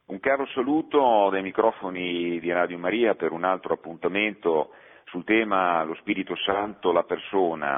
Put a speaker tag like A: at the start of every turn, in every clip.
A: Un caro saluto dai microfoni di Radio Maria per un altro appuntamento sul tema lo Spirito Santo, la persona.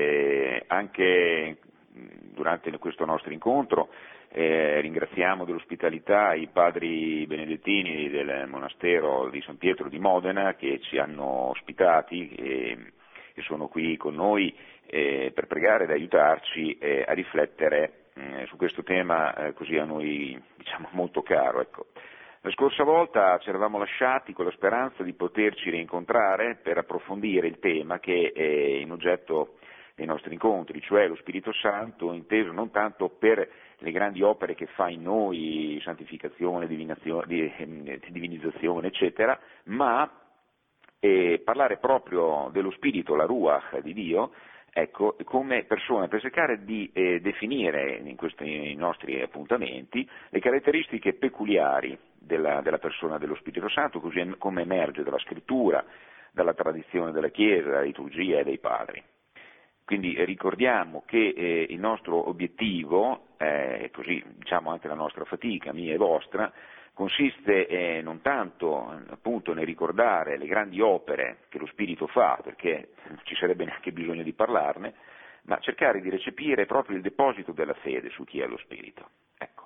A: Anche durante questo nostro incontro ringraziamo dell'ospitalità i padri benedettini del monastero di San Pietro di Modena che ci hanno ospitati e sono qui con noi per pregare ed aiutarci a riflettere su questo tema così a noi molto caro. Ecco. La scorsa volta ci eravamo lasciati con la speranza di poterci rincontrare per approfondire il tema che è in oggetto dei nostri incontri, cioè lo Spirito Santo inteso non tanto per le grandi opere che fa in noi, santificazione, divinizzazione, eccetera, ma parlare proprio dello Spirito, la Ruach di Dio, ecco, come persona, per cercare di definire in questi nostri appuntamenti le caratteristiche peculiari della persona dello Spirito Santo, così come emerge dalla scrittura, dalla tradizione della Chiesa, dalla liturgia e dai padri. Quindi ricordiamo che il nostro obiettivo, così diciamo anche la nostra fatica, mia e vostra, consiste non tanto appunto nel ricordare le grandi opere che lo Spirito fa, perché non ci sarebbe neanche bisogno di parlarne, ma cercare di recepire proprio il deposito della fede su chi è lo Spirito. Ecco.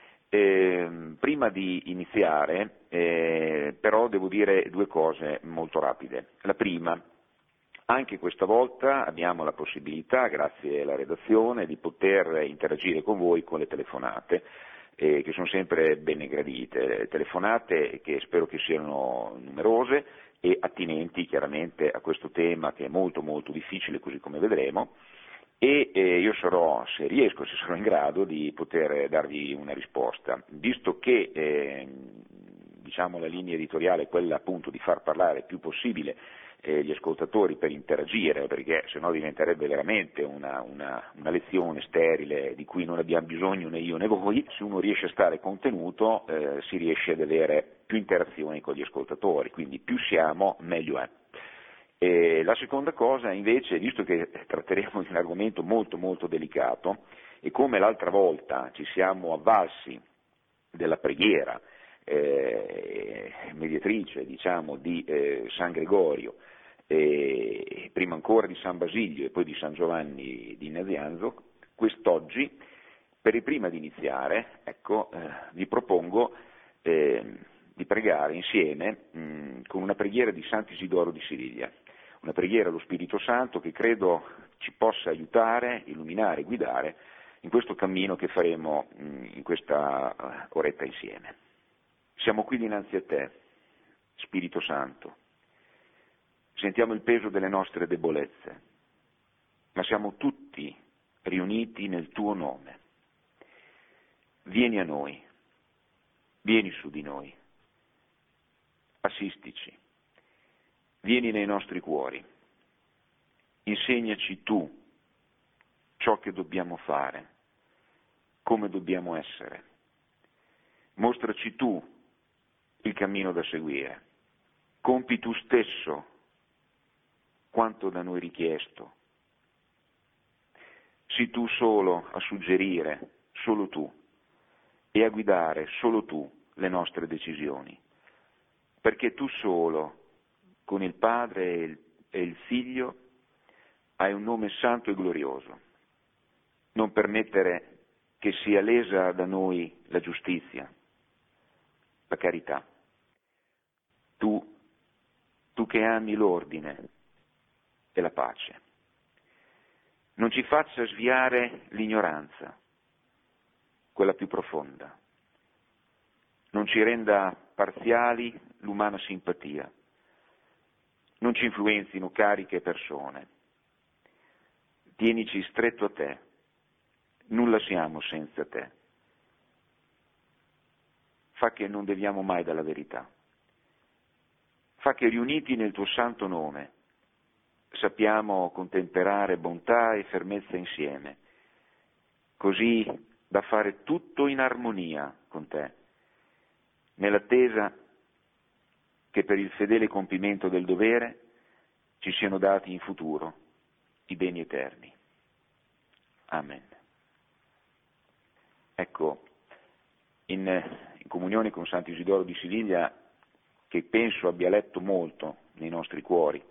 A: Prima di iniziare, però devo dire due cose molto rapide. La prima, anche questa volta abbiamo la possibilità, grazie alla redazione, di poter interagire con voi con le telefonate, che sono sempre ben gradite, telefonate che spero che siano numerose e attinenti chiaramente a questo tema che è molto molto difficile, così come vedremo, e io sarò, se riesco, se sarò in grado di poter darvi una risposta, visto che la linea editoriale è quella appunto di far parlare il più possibile gli ascoltatori per interagire, perché sennò diventerebbe veramente una lezione sterile di cui non abbiamo bisogno né io né voi. Se uno riesce a stare contenuto si riesce ad avere più interazioni con gli ascoltatori, quindi più siamo meglio è. La seconda cosa invece, visto che tratteremo di un argomento molto molto delicato e come l'altra volta ci siamo avvalsi della preghiera mediatrice di San Gregorio, prima ancora di San Basilio e poi di San Giovanni di Nazianzo, quest'oggi, prima di iniziare, vi propongo di pregare insieme con una preghiera di Sant'Isidoro di Siviglia, una preghiera allo Spirito Santo che credo ci possa aiutare, illuminare, guidare in questo cammino che faremo in questa oretta insieme. Siamo qui dinanzi a te, Spirito Santo. Sentiamo il peso delle nostre debolezze, ma siamo tutti riuniti nel tuo nome. Vieni a noi, vieni su di noi, assistici, vieni nei nostri cuori, insegnaci tu ciò che dobbiamo fare, come dobbiamo essere. Mostraci tu il cammino da seguire. Compi tu stesso quanto da noi richiesto. Sii tu solo a suggerire, solo tu, e a guidare solo tu le nostre decisioni. Perché tu solo, con il Padre e il Figlio, hai un nome santo e glorioso. Non permettere che sia lesa da noi la giustizia, la carità. Tu che ami l'ordine e la pace. Non ci faccia sviare l'ignoranza, quella più profonda. Non ci renda parziali l'umana simpatia. Non ci influenzino cariche e persone. Tienici stretto a te. Nulla siamo senza te. Fa che non deviamo mai dalla verità. Fa che riuniti nel tuo santo nome sappiamo contemperare bontà e fermezza insieme, così da fare tutto in armonia con te, nell'attesa che per il fedele compimento del dovere ci siano dati in futuro i beni eterni. Amen. Ecco, in comunione con Sant'Isidoro di Siviglia, che penso abbia letto molto nei nostri cuori,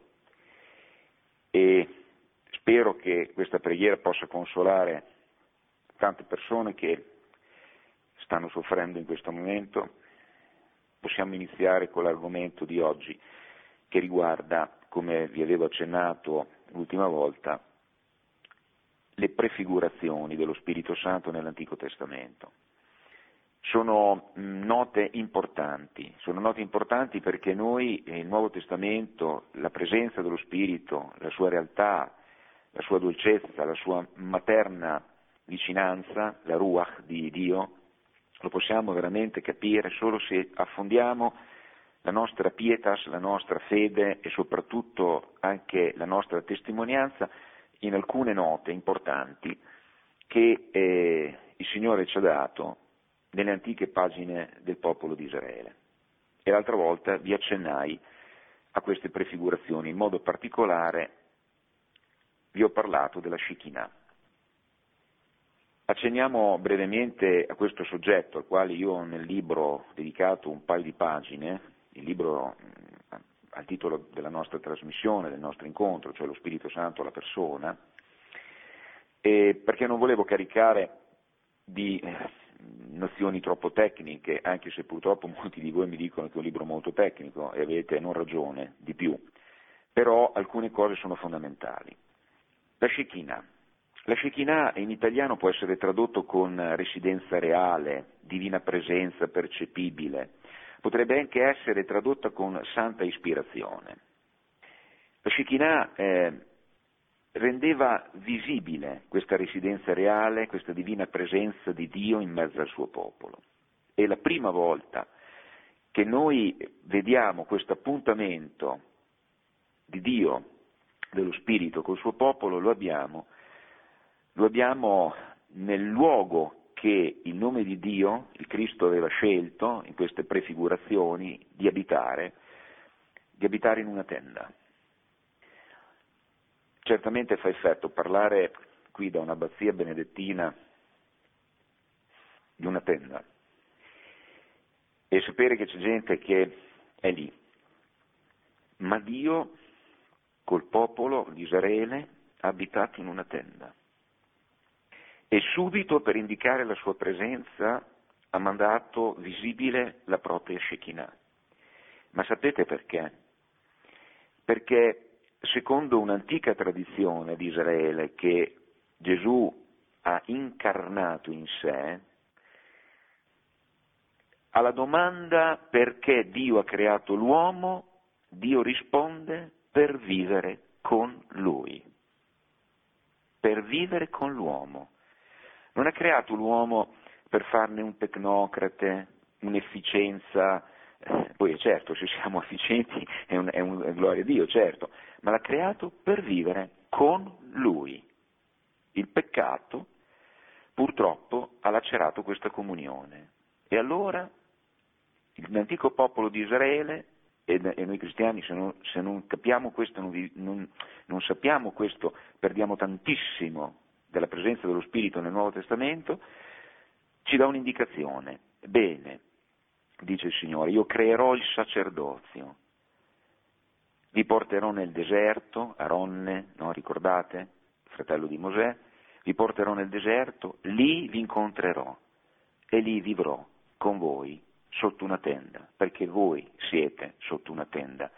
A: e spero che questa preghiera possa consolare tante persone che stanno soffrendo in questo momento. Possiamo iniziare con l'argomento di oggi, che riguarda, come vi avevo accennato l'ultima volta, le prefigurazioni dello Spirito Santo nell'Antico Testamento. Sono note importanti perché noi, nel Nuovo Testamento, la presenza dello Spirito, la sua realtà, la sua dolcezza, la sua materna vicinanza, la Ruach di Dio, lo possiamo veramente capire solo se affondiamo la nostra pietas, la nostra fede e soprattutto anche la nostra testimonianza in alcune note importanti che il Signore ci ha dato nelle antiche pagine del popolo di Israele. E l'altra volta vi accennai a queste prefigurazioni, in modo particolare vi ho parlato della Shekinah. Accenniamo brevemente a questo soggetto, al quale io nel libro ho dedicato un paio di pagine, il libro al titolo della nostra trasmissione, del nostro incontro, cioè lo Spirito Santo alla persona, perché non volevo caricare di nozioni troppo tecniche, anche se purtroppo molti di voi mi dicono che è un libro molto tecnico e avete non ragione di più, però alcune cose sono fondamentali. La Shekinah. La Shekinah in italiano può essere tradotto con residenza reale, divina presenza percepibile, potrebbe anche essere tradotta con santa ispirazione. La Shekinah rendeva visibile questa residenza reale, questa divina presenza di Dio in mezzo al suo popolo. E la prima volta che noi vediamo questo appuntamento di Dio, dello Spirito col suo popolo, lo abbiamo nel luogo che il nome di Dio, il Cristo aveva scelto in queste prefigurazioni di abitare in una tenda. Certamente fa effetto parlare qui da un'abbazia benedettina di una tenda e sapere che c'è gente che è lì, ma Dio col popolo di Israele ha abitato in una tenda. E subito, per indicare la sua presenza, ha mandato visibile la propria Shekinah. Ma sapete perché? Perché secondo un'antica tradizione di Israele che Gesù ha incarnato in sé, alla domanda perché Dio ha creato l'uomo, Dio risponde per vivere con lui. Per vivere con l'uomo. Non ha creato l'uomo per farne un tecnocrate, un'efficienza, poi certo se siamo efficienti è gloria a Dio, certo, ma l'ha creato per vivere con lui. Il peccato purtroppo ha lacerato questa comunione e allora l'antico popolo di Israele, e noi cristiani se non capiamo questo, non sappiamo questo, perdiamo tantissimo della presenza dello Spirito nel Nuovo Testamento, ci dà un'indicazione. Bene, dice il Signore, io creerò il sacerdozio, vi porterò nel deserto, Aronne, no, ricordate, fratello di Mosè, vi porterò nel deserto, lì vi incontrerò e lì vivrò con voi sotto una tenda, perché voi siete sotto una tenda.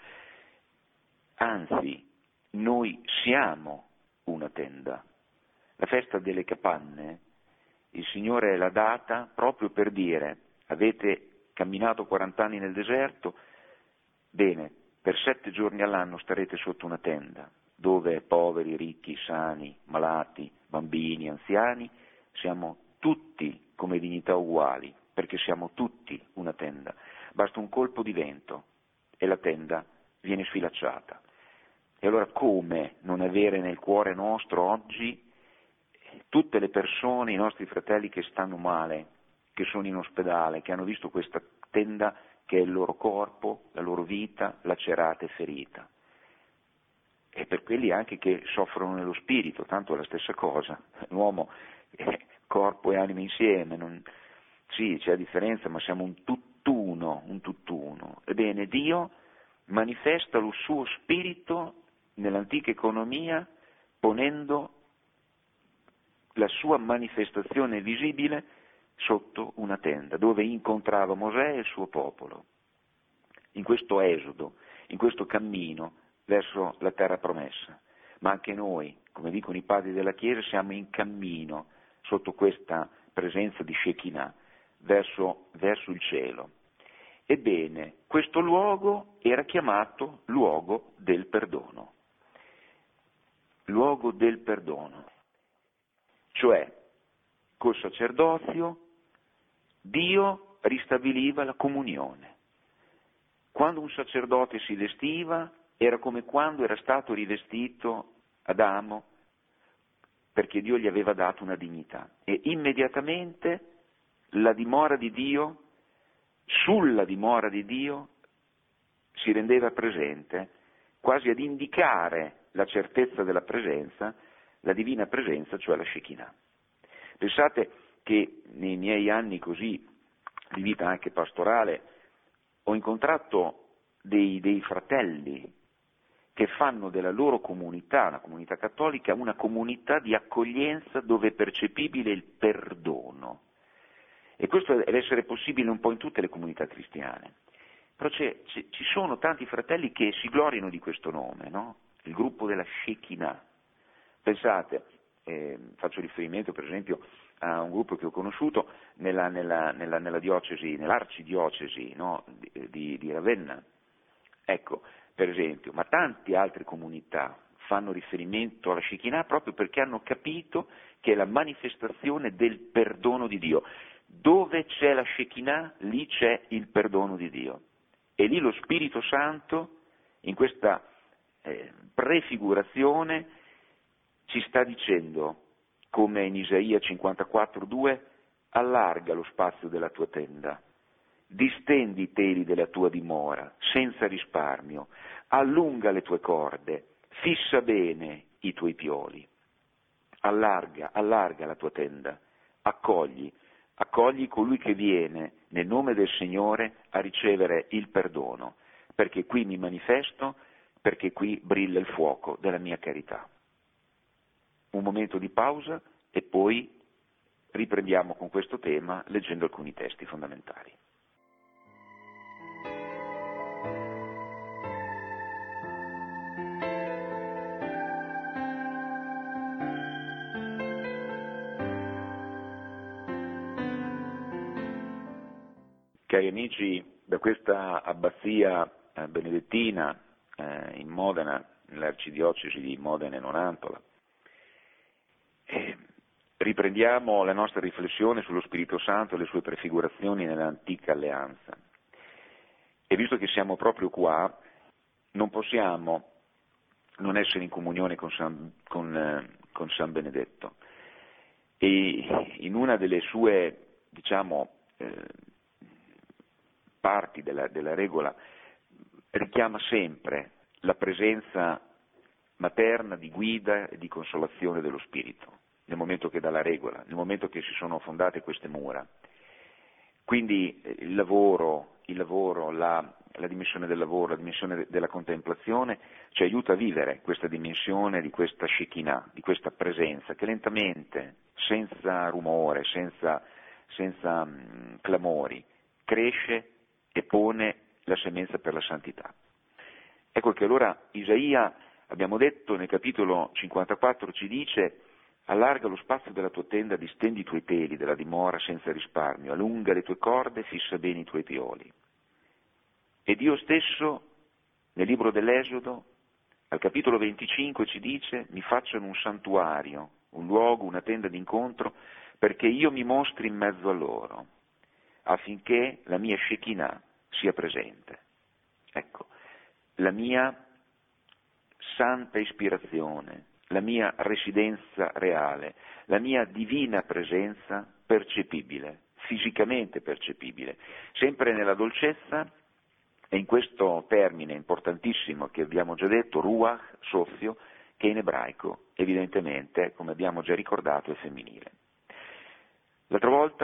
A: Anzi, noi siamo una tenda. La festa delle capanne, il Signore l'ha data proprio per dire, avete camminato 40 anni nel deserto, bene, per 7 giorni all'anno starete sotto una tenda, dove poveri, ricchi, sani, malati, bambini, anziani, siamo tutti come dignità uguali, perché siamo tutti una tenda. Basta un colpo di vento e la tenda viene sfilacciata. E allora come non avere nel cuore nostro oggi tutte le persone, i nostri fratelli che stanno male, che sono in ospedale, che hanno visto questa tenda che è il loro corpo, la loro vita lacerata e ferita. E per quelli anche che soffrono nello spirito, tanto è la stessa cosa, l'uomo è corpo e anima insieme, Sì, c'è la differenza, ma siamo un tutt'uno, un tutt'uno. Ebbene, Dio manifesta lo suo spirito nell'antica economia ponendo la sua manifestazione visibile sotto una tenda, dove incontrava Mosè e il suo popolo, in questo esodo, in questo cammino verso la terra promessa. Ma anche noi, come dicono i padri della Chiesa, siamo in cammino sotto questa presenza di Shekinah, verso il cielo. Ebbene, questo luogo era chiamato luogo del perdono. Luogo del perdono. Cioè, col sacerdozio, Dio ristabiliva la comunione. Quando un sacerdote si vestiva, era come quando era stato rivestito Adamo, perché Dio gli aveva dato una dignità. E immediatamente la dimora di Dio, sulla dimora di Dio, si rendeva presente, quasi ad indicare la certezza della presenza, la divina presenza, cioè la Shekinah. Pensate che nei miei anni così di vita anche pastorale ho incontrato dei fratelli che fanno della loro comunità, una comunità cattolica, una comunità di accoglienza dove è percepibile il perdono. E questo deve essere possibile un po' in tutte le comunità cristiane. Però ci sono tanti fratelli che si gloriano di questo nome, no? Il gruppo della Shekinah. Pensate, faccio riferimento per esempio a un gruppo che ho conosciuto nella diocesi, nell'arcidiocesi, no? di Ravenna. Ecco, per esempio, ma tante altre comunità fanno riferimento alla Shekinah proprio perché hanno capito che è la manifestazione del perdono di Dio. Dove c'è la Shekinah, lì c'è il perdono di Dio. E lì lo Spirito Santo, in questa prefigurazione, ci sta dicendo, come in Isaia 54,2, allarga lo spazio della tua tenda, distendi i teli della tua dimora, senza risparmio, allunga le tue corde, fissa bene i tuoi pioli, allarga la tua tenda, accogli colui che viene nel nome del Signore a ricevere il perdono, perché qui mi manifesto, perché qui brilla il fuoco della mia carità. Un momento di pausa e poi riprendiamo con questo tema leggendo alcuni testi fondamentali. Cari amici, da questa abbazia benedettina in Modena, nell'arcidiocesi di Modena e Nonantola, riprendiamo la nostra riflessione sullo Spirito Santo e le sue prefigurazioni nell'antica alleanza. E visto che siamo proprio qua, non possiamo non essere in comunione con San Benedetto. E in una delle sue, parti della regola richiama sempre la presenza materna di guida e di consolazione dello Spirito, nel momento che dà la regola, nel momento che si sono fondate queste mura. Quindi il lavoro, la dimensione del lavoro, la dimensione della contemplazione ci aiuta a vivere questa dimensione di questa Shekinah, di questa presenza che lentamente, senza rumore, senza clamori, cresce e pone la semenza per la santità. Ecco che allora Isaia, abbiamo detto nel capitolo 54, ci dice: allarga lo spazio della tua tenda, distendi i tuoi teli della dimora senza risparmio, allunga le tue corde, fissa bene i tuoi pioli. E Dio stesso, nel libro dell'Esodo, al capitolo 25, ci dice: mi facciano un santuario, un luogo, una tenda d'incontro, perché io mi mostri in mezzo a loro, affinché la mia Shekinah sia presente. Ecco, la mia santa ispirazione, la mia residenza reale, la mia divina presenza percepibile, fisicamente percepibile, sempre nella dolcezza e in questo termine importantissimo che abbiamo già detto, ruach, soffio, che in ebraico evidentemente, come abbiamo già ricordato, è femminile. L'altra volta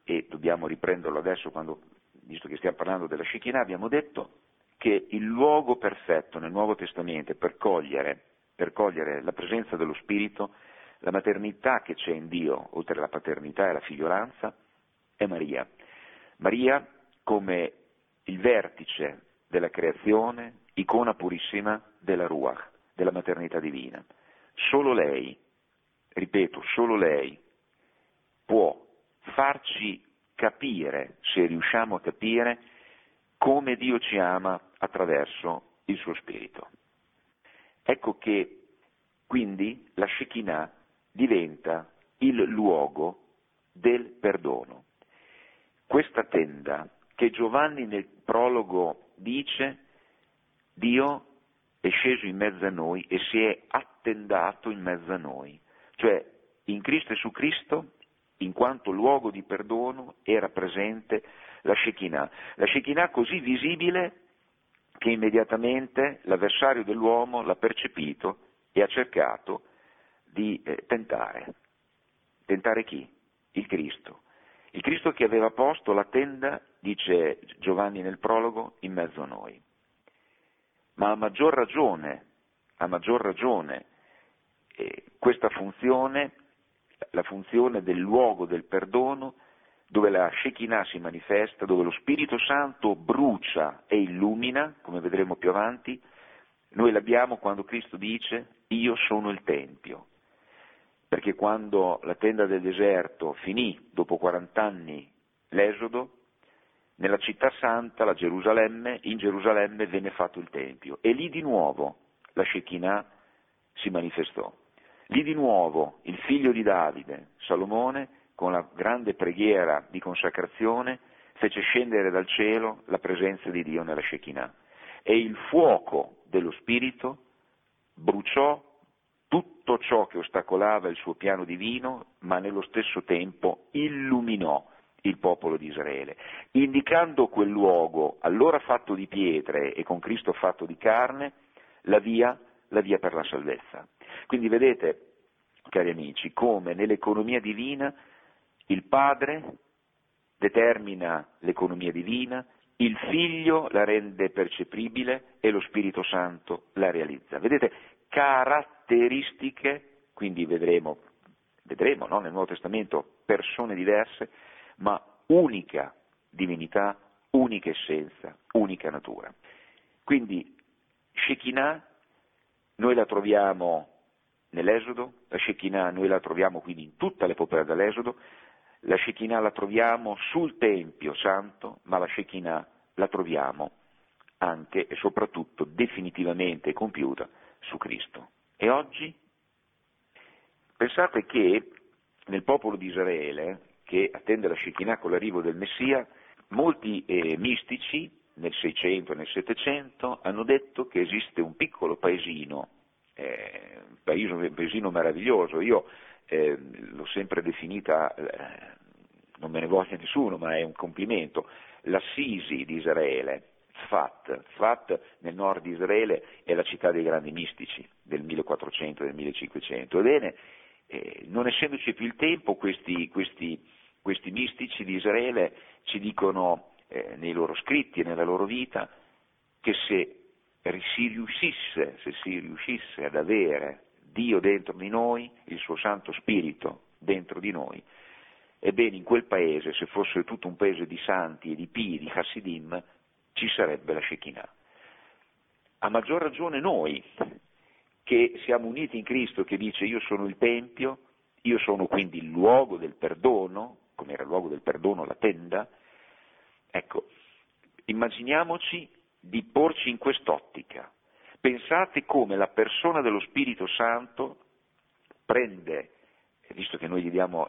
A: e dobbiamo riprenderlo adesso visto che stiamo parlando della Shekinah, abbiamo detto che il luogo perfetto nel Nuovo Testamento per cogliere la presenza dello Spirito, la maternità che c'è in Dio, oltre alla paternità e alla figliolanza, è Maria. Maria come il vertice della creazione, icona purissima della Ruach, della maternità divina. Solo lei, ripeto, solo lei può farci capire, se riusciamo a capire, come Dio ci ama attraverso il suo Spirito. Ecco che quindi la Shekinah diventa il luogo del perdono. Questa tenda che Giovanni nel prologo dice, Dio è sceso in mezzo a noi e si è attendato in mezzo a noi, cioè in Cristo e su Cristo, in quanto luogo di perdono, era presente la Shekinah così visibile che immediatamente l'avversario dell'uomo l'ha percepito e ha cercato di tentare. Tentare chi? Il Cristo. Il Cristo che aveva posto la tenda, dice Giovanni nel prologo, in mezzo a noi. Ma a maggior ragione, questa funzione, la funzione del luogo del perdono, dove la Shekinah si manifesta, dove lo Spirito Santo brucia e illumina, come vedremo più avanti, noi l'abbiamo quando Cristo dice io sono il Tempio. Perché quando la tenda del deserto finì, dopo 40 anni, l'Esodo, nella città santa, in Gerusalemme venne fatto il Tempio e lì di nuovo la Shekinah si manifestò. Lì di nuovo il figlio di Davide, Salomone, con la grande preghiera di consacrazione, fece scendere dal cielo la presenza di Dio nella Shekinah. E il fuoco dello Spirito bruciò tutto ciò che ostacolava il suo piano divino, ma nello stesso tempo illuminò il popolo di Israele, indicando quel luogo, allora fatto di pietre e con Cristo fatto di carne, la via per la salvezza. Quindi vedete, cari amici, come nell'economia divina il Padre determina l'economia divina, il Figlio la rende percepibile e lo Spirito Santo la realizza. Vedete, caratteristiche, quindi vedremo no, nel Nuovo Testamento persone diverse, ma unica divinità, unica essenza, unica natura. Quindi Shekinah noi la troviamo nell'Esodo, la Shekinah noi la troviamo quindi in tutta l'epopea dell'Esodo, la Shekinah la troviamo sul Tempio Santo, ma la Shekinah la troviamo anche e soprattutto definitivamente compiuta su Cristo. E oggi? Pensate che nel popolo di Israele, che attende la Shekinah con l'arrivo del Messia, molti mistici nel 600 e nel 700 hanno detto che esiste un piccolo paesino, un paesino meraviglioso, io l'ho sempre definita, non me ne voglia nessuno, ma è un complimento, l'Assisi di Israele, Tzfat nel nord di Israele è la città dei grandi mistici del 1400 e del 1500. Ebbene, non essendoci più il tempo, questi mistici di Israele ci dicono nei loro scritti e nella loro vita che se si riuscisse ad avere Dio dentro di noi, il suo Santo Spirito dentro di noi, ebbene in quel paese, se fosse tutto un paese di santi e di pii, di Hasidim, ci sarebbe la Shekinah. A maggior ragione noi, che siamo uniti in Cristo, che dice io sono il Tempio, io sono quindi il luogo del perdono, come era il luogo del perdono la tenda, ecco, immaginiamoci di porci in quest'ottica. Pensate come la persona dello Spirito Santo prende, visto che noi le diamo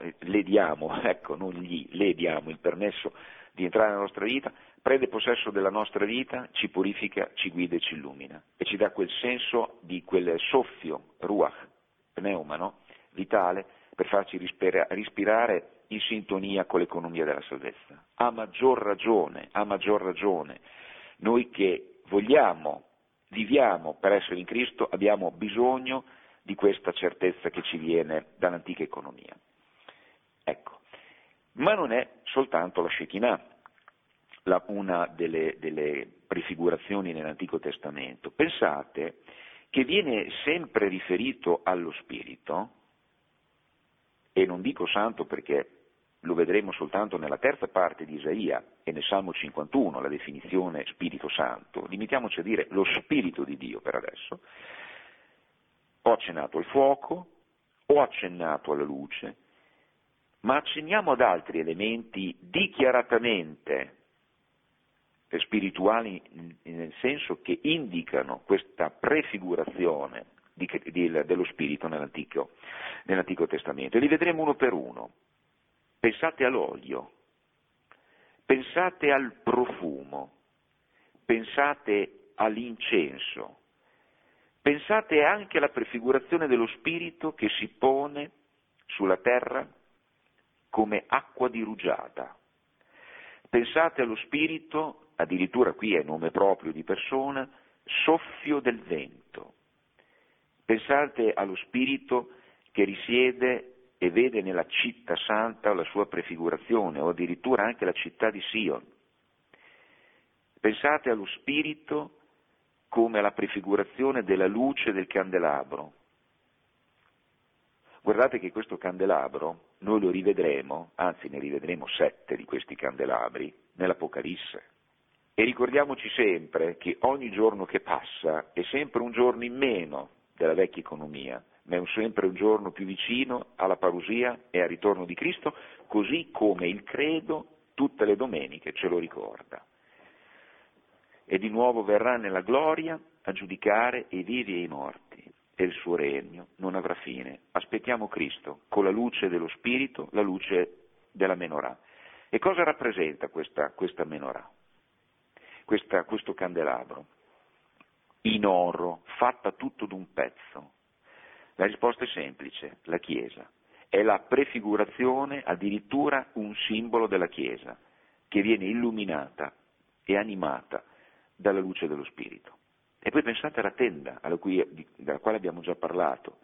A: il permesso di entrare nella nostra vita, prende possesso della nostra vita, ci purifica, ci guida e ci illumina e ci dà quel senso di quel soffio, ruach, pneuma, no? Vitale, per farci respirare in sintonia con l'economia della salvezza. A maggior ragione, noi che viviamo per essere in Cristo, abbiamo bisogno di questa certezza che ci viene dall'antica economia. Ecco, ma non è soltanto la Shekinah, una delle prefigurazioni nell'Antico Testamento. Pensate che viene sempre riferito allo Spirito, e non dico santo perché lo vedremo soltanto nella terza parte di Isaia e nel Salmo 51, la definizione Spirito Santo, limitiamoci a dire lo Spirito di Dio per adesso. Ho accennato al fuoco, ho accennato alla luce, ma accenniamo ad altri elementi dichiaratamente spirituali, nel senso che indicano questa prefigurazione dello Spirito nell'Antico Testamento, e li vedremo uno per uno. Pensate all'olio, pensate al profumo, pensate all'incenso, pensate anche alla prefigurazione dello Spirito che si pone sulla terra come acqua di rugiada. Pensate allo Spirito, addirittura qui è nome proprio di persona, soffio del vento. Pensate allo Spirito che risiede e vede nella città santa la sua prefigurazione, o addirittura anche la città di Sion. Pensate allo Spirito come alla prefigurazione della luce del candelabro. Guardate che questo candelabro noi lo rivedremo, anzi ne rivedremo 7 di questi candelabri nell'Apocalisse. E ricordiamoci sempre che ogni giorno che passa è sempre un giorno in meno della vecchia economia, ma è sempre un giorno più vicino alla parusia e al ritorno di Cristo, così come il credo tutte le domeniche ce lo ricorda. E di nuovo verrà nella gloria a giudicare i vivi e i morti, e il suo regno non avrà fine. Aspettiamo Cristo con la luce dello Spirito, la luce della menorah. E cosa rappresenta questa menorah? Questo candelabro? In oro, fatta tutto d'un pezzo. La risposta è semplice, la Chiesa. È la prefigurazione, addirittura un simbolo della Chiesa, che viene illuminata e animata dalla luce dello Spirito. E poi pensate alla tenda, della quale abbiamo già parlato.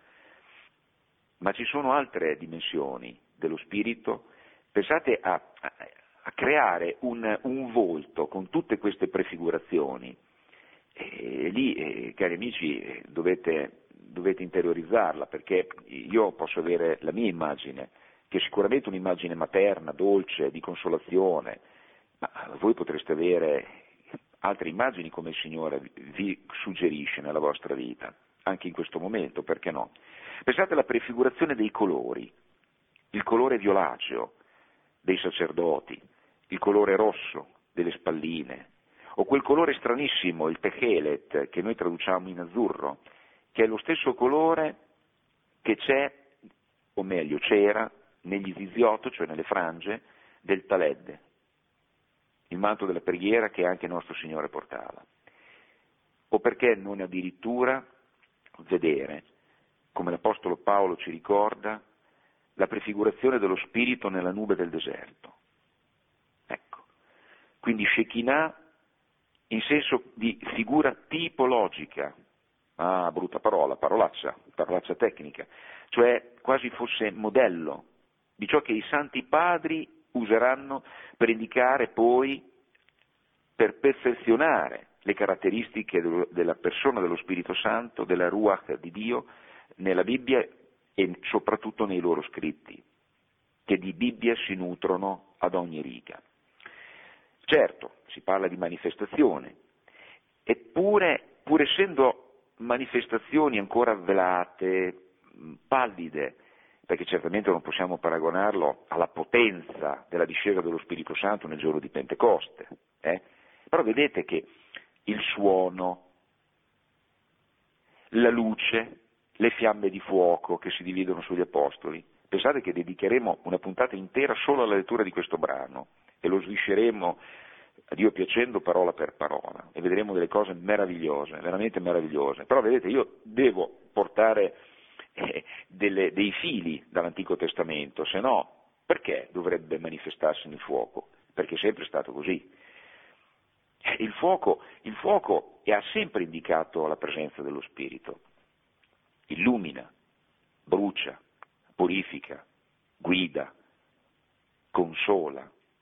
A: Ma ci sono altre dimensioni dello Spirito. Pensate a creare un volto con tutte queste prefigurazioni. E lì, cari amici, dovete interiorizzarla, perché io posso avere la mia immagine, che è sicuramente un'immagine materna, dolce, di consolazione, ma voi potreste avere altre immagini come il Signore vi suggerisce nella vostra vita, anche in questo momento, perché no? Pensate alla prefigurazione dei colori, il colore violaceo dei sacerdoti, il colore rosso delle spalline, o quel colore stranissimo, il techelet, che noi traduciamo in azzurro, che è lo stesso colore che c'è, o meglio c'era, negli ziziot, cioè nelle frange, del Taled, il manto della preghiera che anche nostro Signore portava. O perché non addirittura vedere, come l'Apostolo Paolo ci ricorda, la prefigurazione dello Spirito nella nube del deserto. Ecco, quindi Shekinah in senso di figura tipologica, brutta parola, parolaccia tecnica, cioè quasi fosse modello di ciò che i santi padri useranno per indicare poi, per perfezionare le caratteristiche della persona dello Spirito Santo, della Ruach di Dio, nella Bibbia e soprattutto nei loro scritti, che di Bibbia si nutrono ad ogni riga. Certo, si parla di manifestazione, eppure, pur essendo manifestazioni ancora velate, pallide, perché certamente non possiamo paragonarlo alla potenza della discesa dello Spirito Santo nel giorno di Pentecoste, però vedete che il suono, la luce, le fiamme di fuoco che si dividono sugli Apostoli, pensate che dedicheremo una puntata intera solo alla lettura di questo brano e lo svisceremo, a Dio piacendo, parola per parola, e vedremo delle cose meravigliose, veramente meravigliose. Però vedete, io devo portare dei fili dall'Antico Testamento, se no perché dovrebbe manifestarsi nel fuoco? Perché è sempre stato così. Il fuoco ha sempre indicato la presenza dello Spirito, illumina, brucia, purifica, guida, consola,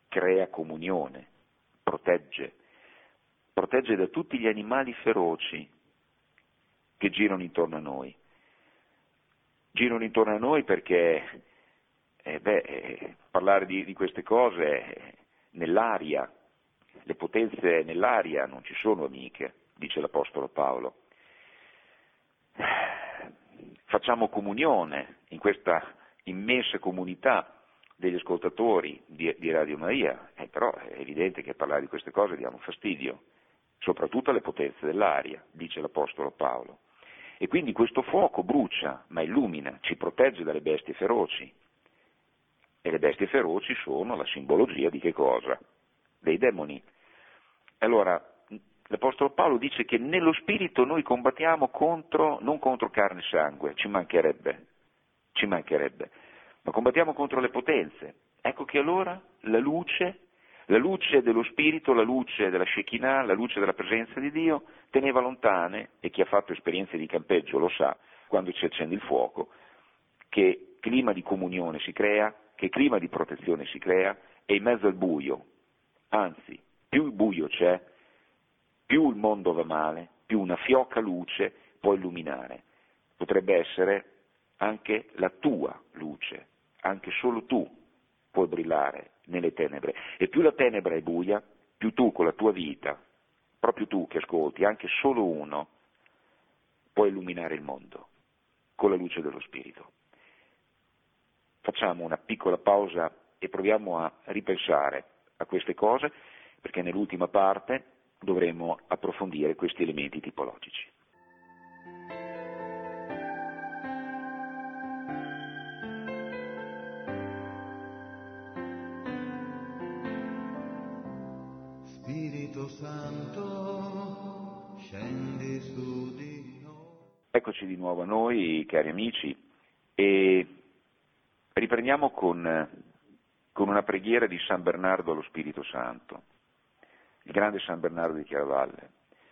A: crea comunione, protegge da tutti gli animali feroci che girano intorno a noi. Girano intorno a noi perché parlare di queste cose nell'aria, le potenze nell'aria non ci sono amiche, dice l'Apostolo Paolo. Facciamo comunione in questa immensa comunità degli ascoltatori di Radio Maria, però è evidente che parlare di queste cose diamo fastidio, soprattutto alle potenze dell'aria, dice l'Apostolo Paolo. E quindi questo fuoco brucia, ma illumina, ci protegge dalle bestie feroci. E le bestie feroci sono la simbologia di che cosa? Dei demoni. Allora, l'Apostolo Paolo dice che nello spirito noi combattiamo non contro carne e sangue, ci mancherebbe, ma combattiamo contro le potenze. Ecco che allora la luce dello spirito, la luce della Shekinah, la luce della presenza di Dio, teneva lontane, e chi ha fatto esperienze di campeggio lo sa, quando si accende il fuoco, che clima di comunione si crea, che clima di protezione si crea, e in mezzo al buio, anzi, più il buio c'è, più il mondo va male, più una fioca luce può illuminare. Potrebbe essere anche la tua luce, anche solo tu puoi brillare nelle tenebre. E più la tenebra è buia, più tu con la tua vita, proprio tu che ascolti, anche solo uno, puoi illuminare il mondo con la luce dello Spirito. Facciamo una piccola pausa e proviamo a ripensare a queste cose, perché nell'ultima parte dovremo approfondire questi elementi tipologici.
B: Spirito Santo, scendi su di noi.
A: Eccoci di nuovo a noi, cari amici, e riprendiamo con una preghiera di San Bernardo allo Spirito Santo, il grande San Bernardo di Chiaravalle,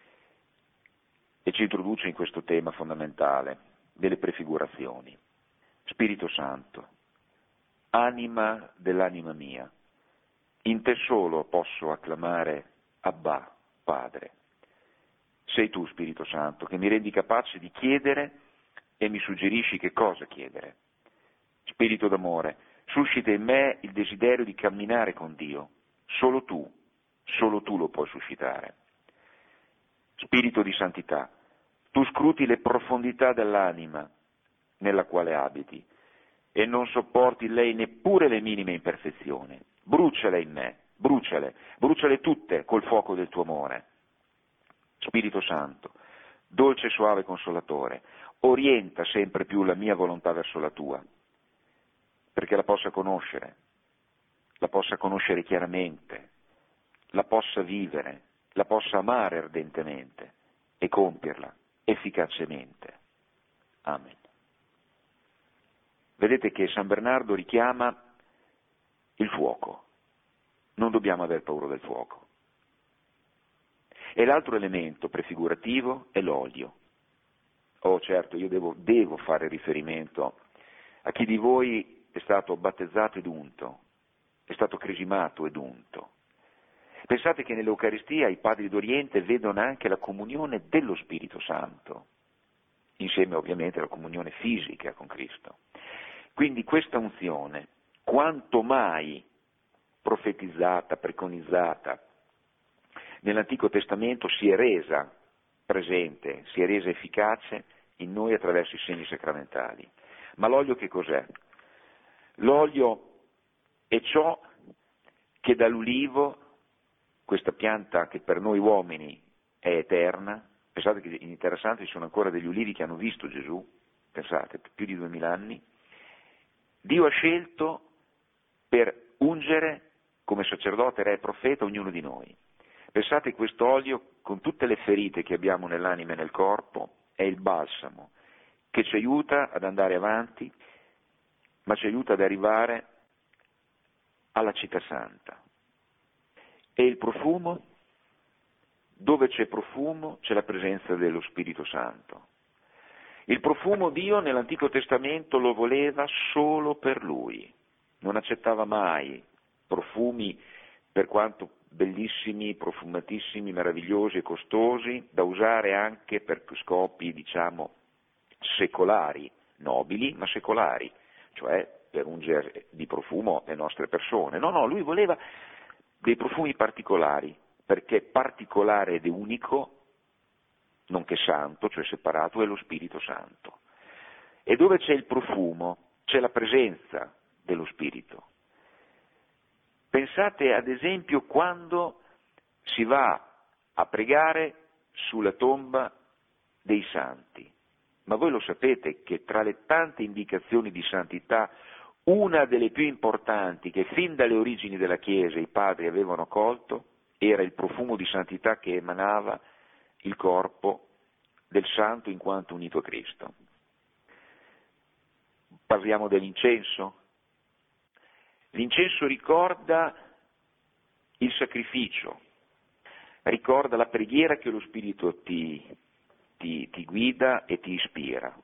A: e ci introduce in questo tema fondamentale delle prefigurazioni. Spirito Santo, anima dell'anima mia, in te solo posso acclamare Abba, Padre. Sei tu, Spirito Santo, che mi rendi capace di chiedere e mi suggerisci che cosa chiedere. Spirito d'amore, suscita in me il desiderio di camminare con Dio. Solo tu lo puoi suscitare. Spirito di santità, tu scruti le profondità dell'anima nella quale abiti e non sopporti lei neppure le minime imperfezioni. Bruciale in me, bruciale tutte col fuoco del tuo amore. Spirito Santo, dolce e suave consolatore, orienta sempre più la mia volontà verso la tua, perché la possa conoscere chiaramente, la possa vivere, la possa amare ardentemente e compierla efficacemente. Amen. Vedete che San Bernardo richiama il fuoco. Non dobbiamo aver paura del fuoco. E l'altro elemento prefigurativo è l'olio. Oh certo, io devo fare riferimento a chi di voi è stato battezzato ed unto, è stato cresimato ed unto. Pensate che nell'Eucaristia i padri d'Oriente vedono anche la comunione dello Spirito Santo, insieme ovviamente alla comunione fisica con Cristo. Quindi questa unzione, quanto mai profetizzata, preconizzata nell'Antico Testamento, si è resa presente, si è resa efficace in noi attraverso i segni sacramentali. Ma l'olio che cos'è? L'olio è ciò che dall'ulivo, questa pianta che per noi uomini è eterna, pensate che in Terra Santa ci sono ancora degli ulivi che hanno visto Gesù, pensate, più di 2000 anni, Dio ha scelto per ungere come sacerdote, re e profeta ognuno di noi. Pensate che questo olio, con tutte le ferite che abbiamo nell'anima e nel corpo, è il balsamo che ci aiuta ad andare avanti, ma ci aiuta ad arrivare alla città santa. E il profumo? Dove c'è profumo c'è la presenza dello Spirito Santo. Il profumo Dio nell'Antico Testamento lo voleva solo per Lui, non accettava mai profumi per quanto bellissimi, profumatissimi, meravigliosi e costosi, da usare anche per scopi, diciamo, secolari, nobili, ma secolari, cioè per ungere di profumo le nostre persone. No, lui voleva dei profumi particolari, perché particolare ed unico, nonché santo, cioè separato, è lo Spirito Santo. E dove c'è il profumo, c'è la presenza dello Spirito. Pensate ad esempio quando si va a pregare sulla tomba dei santi. Ma voi lo sapete che tra le tante indicazioni di santità, una delle più importanti che fin dalle origini della Chiesa i padri avevano colto era il profumo di santità che emanava il corpo del santo in quanto unito a Cristo. Parliamo dell'incenso. L'incenso ricorda il sacrificio, ricorda la preghiera che lo Spirito ti guida e ti ispira.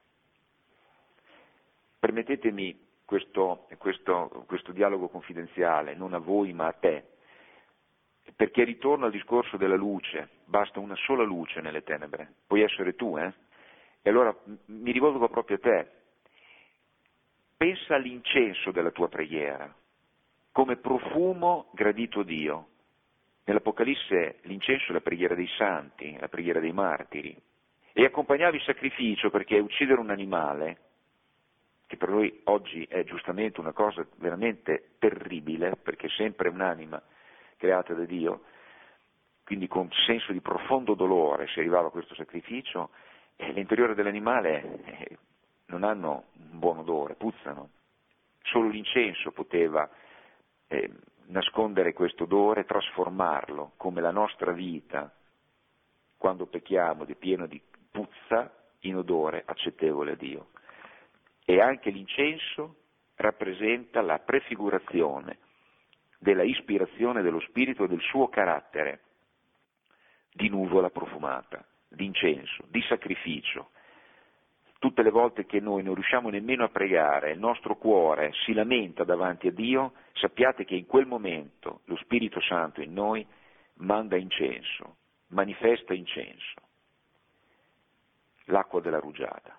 A: Permettetemi questo dialogo confidenziale, non a voi ma a te, perché ritorno al discorso della luce, basta una sola luce nelle tenebre, puoi essere tu, E allora mi rivolgo proprio a te. Pensa all'incenso della tua preghiera, come profumo gradito a Dio. Nell'Apocalisse l'incenso è la preghiera dei santi, la preghiera dei martiri, e accompagnava il sacrificio perché uccidere un animale, che per noi oggi è giustamente una cosa veramente terribile, perché è sempre un'anima creata da Dio, quindi con senso di profondo dolore si arrivava a questo sacrificio, e l'interiore dell'animale non hanno un buon odore, puzzano. Solo l'incenso poteva nascondere questo odore, trasformarlo, come la nostra vita, quando pecchiamo, è pieno di puzza, in odore accettevole a Dio. E anche l'incenso rappresenta la prefigurazione della ispirazione dello Spirito e del suo carattere di nuvola profumata, di incenso, di sacrificio. Tutte le volte che noi non riusciamo nemmeno a pregare, il nostro cuore si lamenta davanti a Dio, sappiate che in quel momento lo Spirito Santo in noi manda incenso, manifesta incenso, l'acqua della rugiada.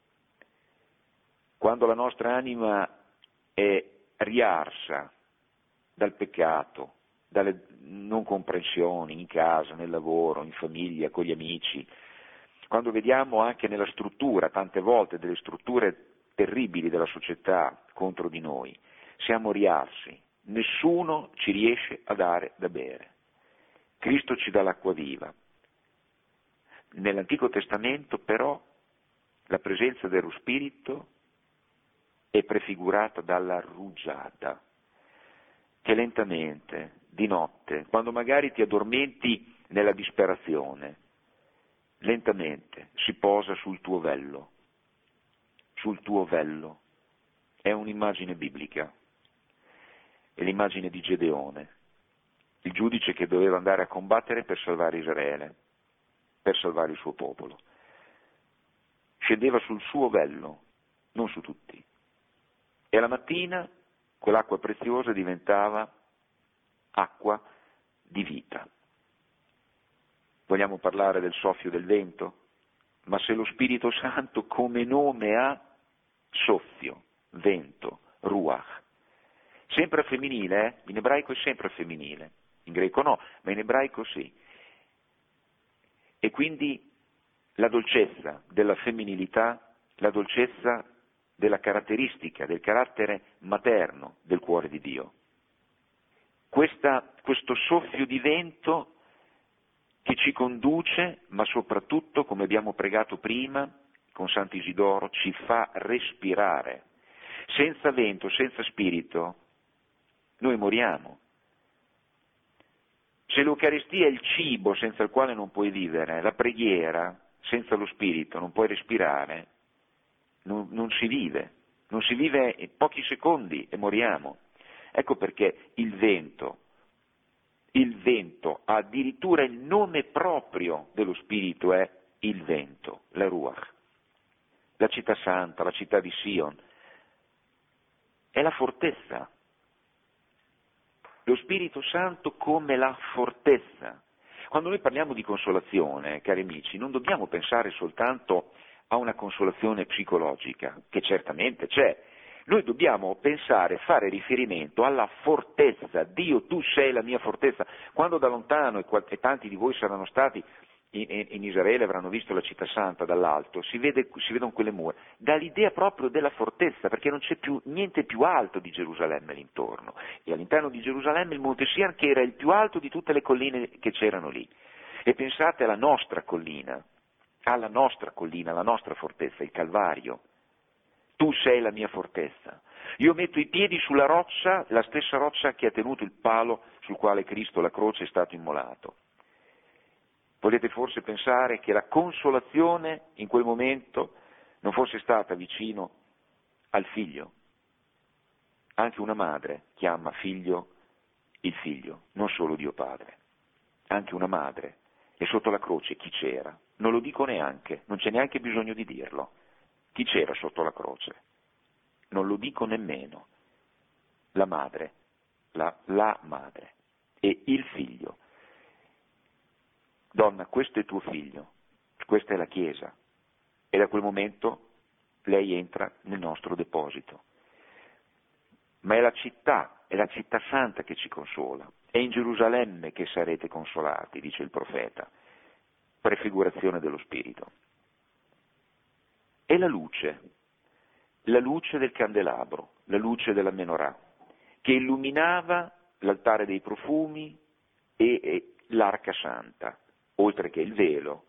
A: Quando la nostra anima è riarsa dal peccato, dalle non comprensioni in casa, nel lavoro, in famiglia, con gli amici, quando vediamo anche nella struttura, tante volte delle strutture terribili della società contro di noi, siamo riarsi, nessuno ci riesce a dare da bere. Cristo ci dà l'acqua viva. Nell'Antico Testamento però la presenza dello Spirito è prefigurata dalla rugiada, che lentamente, di notte, quando magari ti addormenti nella disperazione, lentamente si posa sul tuo vello. È un'immagine biblica, è l'immagine di Gedeone, il giudice che doveva andare a combattere per salvare Israele, per salvare il suo popolo. Scendeva sul suo vello, non su tutti. E alla mattina quell'acqua preziosa diventava acqua di vita. Vogliamo parlare del soffio del vento? Ma se lo Spirito Santo come nome ha soffio, vento, ruach, sempre femminile, in ebraico è sempre femminile, in greco no, ma in ebraico sì. E quindi la dolcezza della femminilità, la dolcezza della caratteristica, del carattere materno del cuore di Dio. Questo soffio di vento che ci conduce, ma soprattutto, come abbiamo pregato prima, con Sant'Isidoro, ci fa respirare. Senza vento, senza spirito, noi moriamo. Se l'Eucaristia è il cibo senza il quale non puoi vivere, la preghiera senza lo spirito non puoi respirare, non si vive in pochi secondi e moriamo. Ecco perché il vento ha addirittura il nome proprio dello Spirito, è il vento, la Ruach. La città santa, la città di Sion, è la fortezza lo Spirito Santo come la fortezza. Quando noi parliamo di consolazione, cari amici, non dobbiamo pensare soltanto a una consolazione psicologica, che certamente c'è. Noi dobbiamo pensare, fare riferimento alla fortezza. Dio, tu sei la mia fortezza. Quando da lontano, e tanti di voi saranno stati in Israele, avranno visto la città santa dall'alto, si vedono quelle mura, dà l'idea proprio della fortezza, perché non c'è più niente più alto di Gerusalemme all'intorno. E all'interno di Gerusalemme il Monte Sion, che era il più alto di tutte le colline che c'erano lì. E pensate alla nostra collina, la nostra fortezza, il Calvario. Tu sei la mia fortezza. Io metto i piedi sulla roccia, la stessa roccia che ha tenuto il palo sul quale Cristo, la croce, è stato immolato. Potete forse pensare che la consolazione in quel momento non fosse stata vicino al figlio. Anche una madre chiama figlio il figlio, non solo Dio Padre. Anche una madre. E sotto la croce chi c'era? Non lo dico neanche, non c'è neanche bisogno di dirlo. Chi c'era sotto la croce? Non lo dico nemmeno. La madre, la madre e il figlio. Donna, questo è tuo figlio, questa è la Chiesa. E da quel momento lei entra nel nostro deposito. Ma è la città santa che ci consola. È in Gerusalemme che sarete consolati, dice il profeta. Prefigurazione dello Spirito. E la luce del candelabro, la luce della menorah, che illuminava l'altare dei profumi e l'arca santa, oltre che il velo.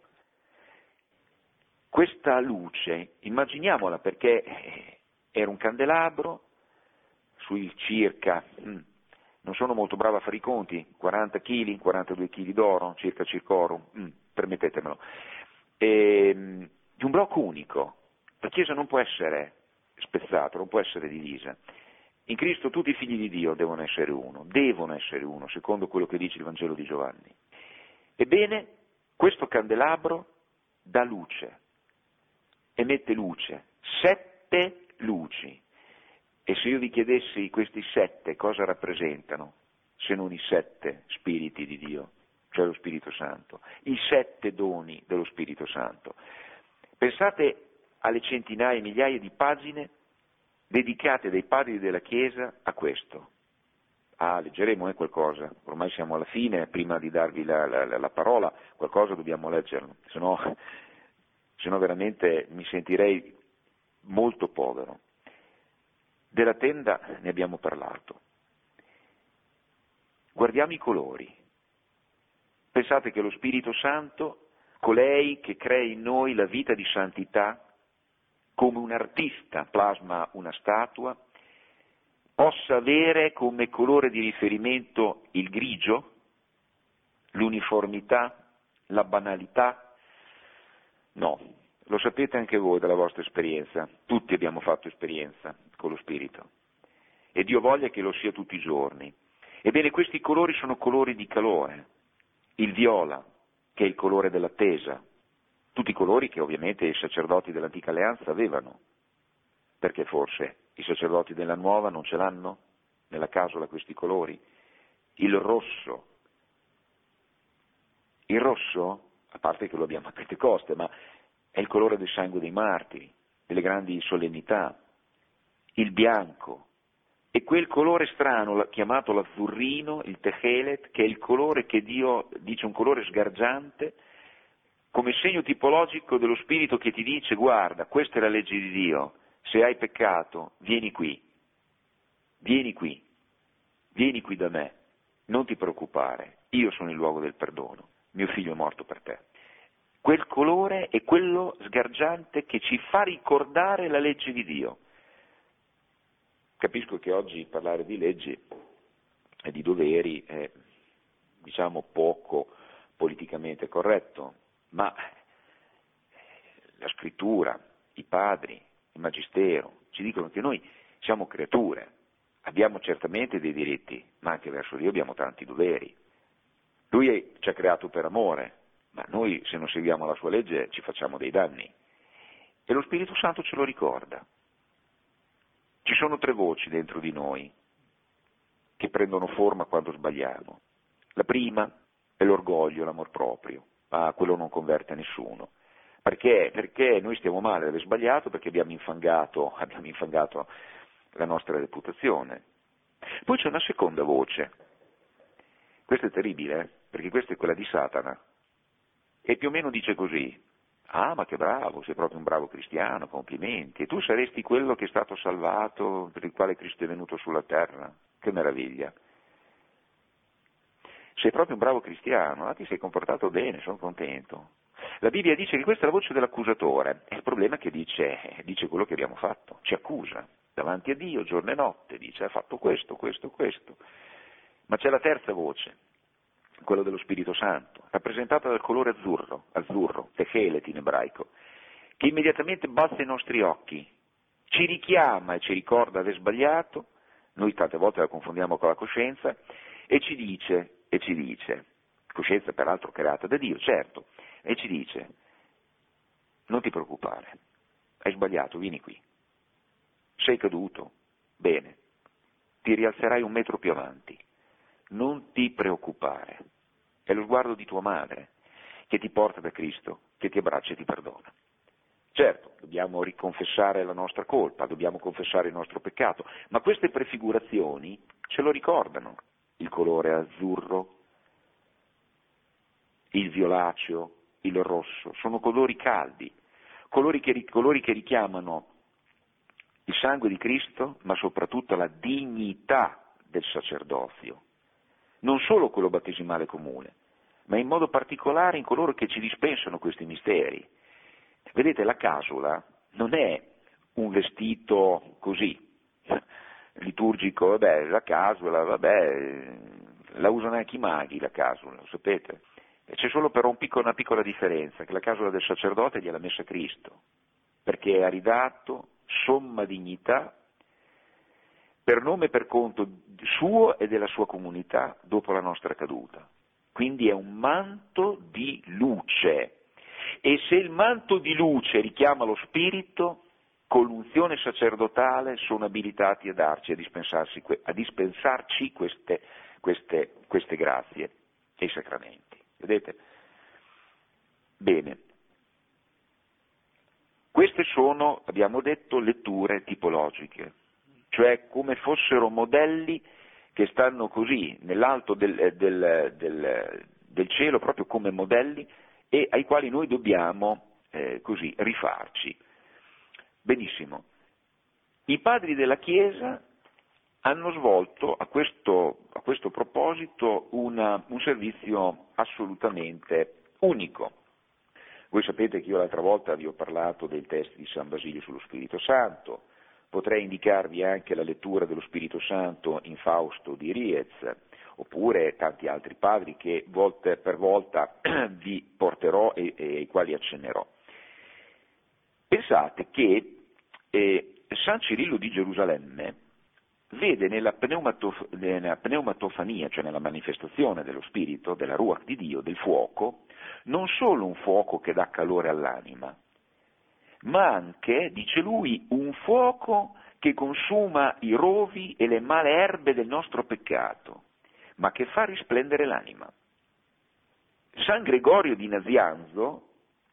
A: Questa luce, immaginiamola, perché era un candelabro sui circa, non sono molto bravo a fare i conti, 40 kg, 42 kg d'oro, circorum, permettetemelo, di un blocco unico. La Chiesa non può essere spezzata, non può essere divisa. In Cristo tutti i figli di Dio devono essere uno, secondo quello che dice il Vangelo di Giovanni. Ebbene, questo candelabro dà luce, emette luce, 7 luci. E se io vi chiedessi questi 7 cosa rappresentano, se non i 7 spiriti di Dio, cioè lo Spirito Santo, i 7 doni dello Spirito Santo. Pensate alle centinaia, migliaia di pagine dedicate dai padri della Chiesa a questo. Leggeremo qualcosa, ormai siamo alla fine, prima di darvi la parola, qualcosa dobbiamo leggerlo, se no veramente mi sentirei molto povero. Della tenda ne abbiamo parlato. Guardiamo i colori. Pensate che lo Spirito Santo, colei che crea in noi la vita di santità, come un artista plasma una statua, possa avere come colore di riferimento il grigio, l'uniformità, la banalità? No, lo sapete anche voi dalla vostra esperienza, tutti abbiamo fatto esperienza con lo Spirito e Dio voglia che lo sia tutti i giorni. Ebbene, questi colori sono colori di calore, il viola, che è il colore dell'attesa, tutti i colori che ovviamente i sacerdoti dell'antica alleanza avevano, perché forse i sacerdoti della nuova non ce l'hanno nella casola questi colori? Il rosso, a parte che lo abbiamo a Pentecoste, ma è il colore del sangue dei martiri, delle grandi solennità, il bianco, e quel colore strano chiamato l'azzurrino, il techelet, che è il colore che Dio dice un colore sgargiante, come segno tipologico dello Spirito che ti dice: guarda, questa è la legge di Dio, se hai peccato, vieni qui da me, non ti preoccupare, io sono il luogo del perdono, mio figlio è morto per te. Quel colore è quello sgargiante che ci fa ricordare la legge di Dio. Capisco che oggi parlare di leggi e di doveri è, poco politicamente corretto, ma la scrittura, i padri, il magistero ci dicono che noi siamo creature, abbiamo certamente dei diritti, ma anche verso Dio abbiamo tanti doveri. Lui ci ha creato per amore, ma noi se non seguiamo la sua legge ci facciamo dei danni. E lo Spirito Santo ce lo ricorda. Ci sono 3 voci dentro di noi. che prendono forma quando sbagliamo. La prima è l'orgoglio, l'amor proprio, ma quello non converte nessuno. Perché? Perché noi stiamo male ad aver sbagliato, perché abbiamo infangato la nostra reputazione. Poi c'è una seconda voce, questa è terribile, perché questa è quella di Satana, e più o meno dice così: ah, ma che bravo, sei proprio un bravo cristiano, complimenti, e tu saresti quello che è stato salvato, per il quale Cristo è venuto sulla terra, che meraviglia. Sei proprio un bravo cristiano, ti sei comportato bene, sono contento. La Bibbia dice che questa è la voce dell'accusatore, e il problema è che dice quello che abbiamo fatto, ci accusa davanti a Dio giorno e notte, dice: hai fatto questo, questo, questo. Ma c'è la terza voce, quello dello Spirito Santo, rappresentata dal colore azzurro, techelet in ebraico, che immediatamente balza ai nostri occhi, ci richiama e ci ricorda aver sbagliato, noi tante volte la confondiamo con la coscienza, e ci dice, coscienza peraltro creata da Dio, certo, e ci dice: non ti preoccupare, hai sbagliato, vieni qui, sei caduto, bene, ti rialzerai 1 metro più avanti, non ti preoccupare, è lo sguardo di tua madre che ti porta da Cristo, che ti abbraccia e ti perdona. Certo, dobbiamo riconfessare la nostra colpa, dobbiamo confessare il nostro peccato, ma queste prefigurazioni ce lo ricordano, il colore azzurro, il violaceo, il rosso, sono colori caldi, colori che richiamano il sangue di Cristo, ma soprattutto la dignità del sacerdozio, non solo quello battesimale comune, ma in modo particolare in coloro che ci dispensano questi misteri. Vedete, la casula non è un vestito così, liturgico, la casula, la usano anche i maghi la casula, lo sapete? C'è solo però una piccola differenza, che la casula del sacerdote gliel'ha messa Cristo, perché ha ridato somma dignità per nome e per conto suo e della sua comunità dopo la nostra caduta. Quindi è un manto di luce, e se il manto di luce richiama lo Spirito, con l'unzione sacerdotale sono abilitati a darci, a dispensarci queste grazie e i sacramenti. Vedete? Bene. Queste sono, abbiamo detto, letture tipologiche, cioè come fossero modelli che stanno così nell'alto del cielo, proprio come modelli, e ai quali noi dobbiamo così rifarci. Benissimo. I padri della Chiesa hanno svolto a questo proposito un servizio assolutamente unico. Voi sapete che io l'altra volta vi ho parlato del testo di San Basilio sullo Spirito Santo, potrei indicarvi anche la lettura dello Spirito Santo in Fausto di Riez, oppure tanti altri padri che volta per volta vi porterò e ai quali accennerò. Pensate che San Cirillo di Gerusalemme vede nella pneumatofania, cioè nella manifestazione dello Spirito, della Ruach di Dio, del fuoco, non solo un fuoco che dà calore all'anima, ma anche, dice lui, un fuoco che consuma i rovi e le male erbe del nostro peccato, ma che fa risplendere l'anima. San Gregorio di Nazianzo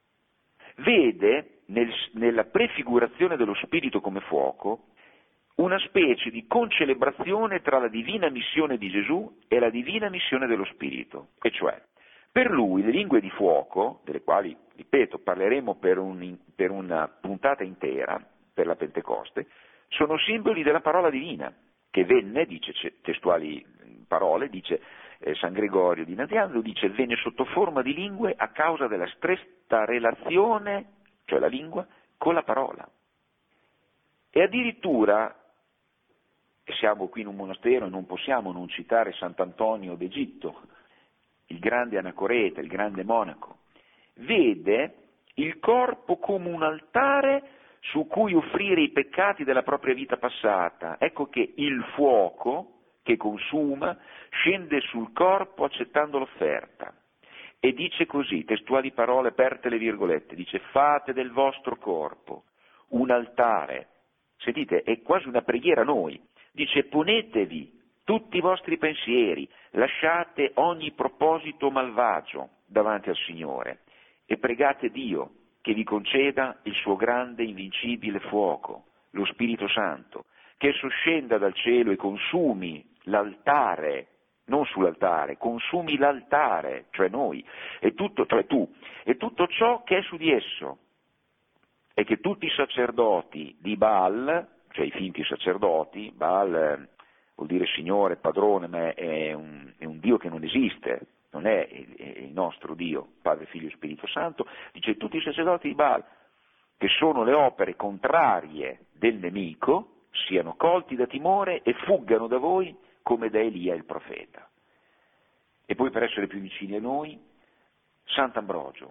A: vede nella prefigurazione dello Spirito come fuoco una specie di concelebrazione tra la divina missione di Gesù e la divina missione dello Spirito, e cioè, per lui le lingue di fuoco, delle quali, ripeto, parleremo per una puntata intera, per la Pentecoste, sono simboli della parola divina, che venne, dice testuali parole, dice San Gregorio di Nazianzo, dice venne sotto forma di lingue a causa della stretta relazione, cioè la lingua, con la parola. E addirittura, siamo qui in un monastero e non possiamo non citare Sant'Antonio d'Egitto, il grande anacoreta, il grande monaco, vede il corpo come un altare su cui offrire i peccati della propria vita passata. Ecco che il fuoco che consuma scende sul corpo accettando l'offerta e dice così, testuali parole aperte le virgolette, dice fate del vostro corpo un altare, sentite, è quasi una preghiera a noi, dice ponetevi tutti i vostri pensieri, lasciate ogni proposito malvagio davanti al Signore e pregate Dio che vi conceda il suo grande invincibile fuoco, lo Spirito Santo, che esso scenda dal cielo e consumi l'altare, non sull'altare, consumi l'altare, cioè noi, cioè tu, e tutto ciò che è su di esso, e che tutti i sacerdoti di Baal, cioè i finti sacerdoti, Baal vuol dire Signore, Padrone, ma è un Dio che non esiste, non è il nostro Dio, Padre, Figlio e Spirito Santo, dice tutti i sacerdoti di Baal, che sono le opere contrarie del nemico, siano colti da timore e fuggano da voi come da Elia il profeta. E poi per essere più vicini a noi, Sant'Ambrogio,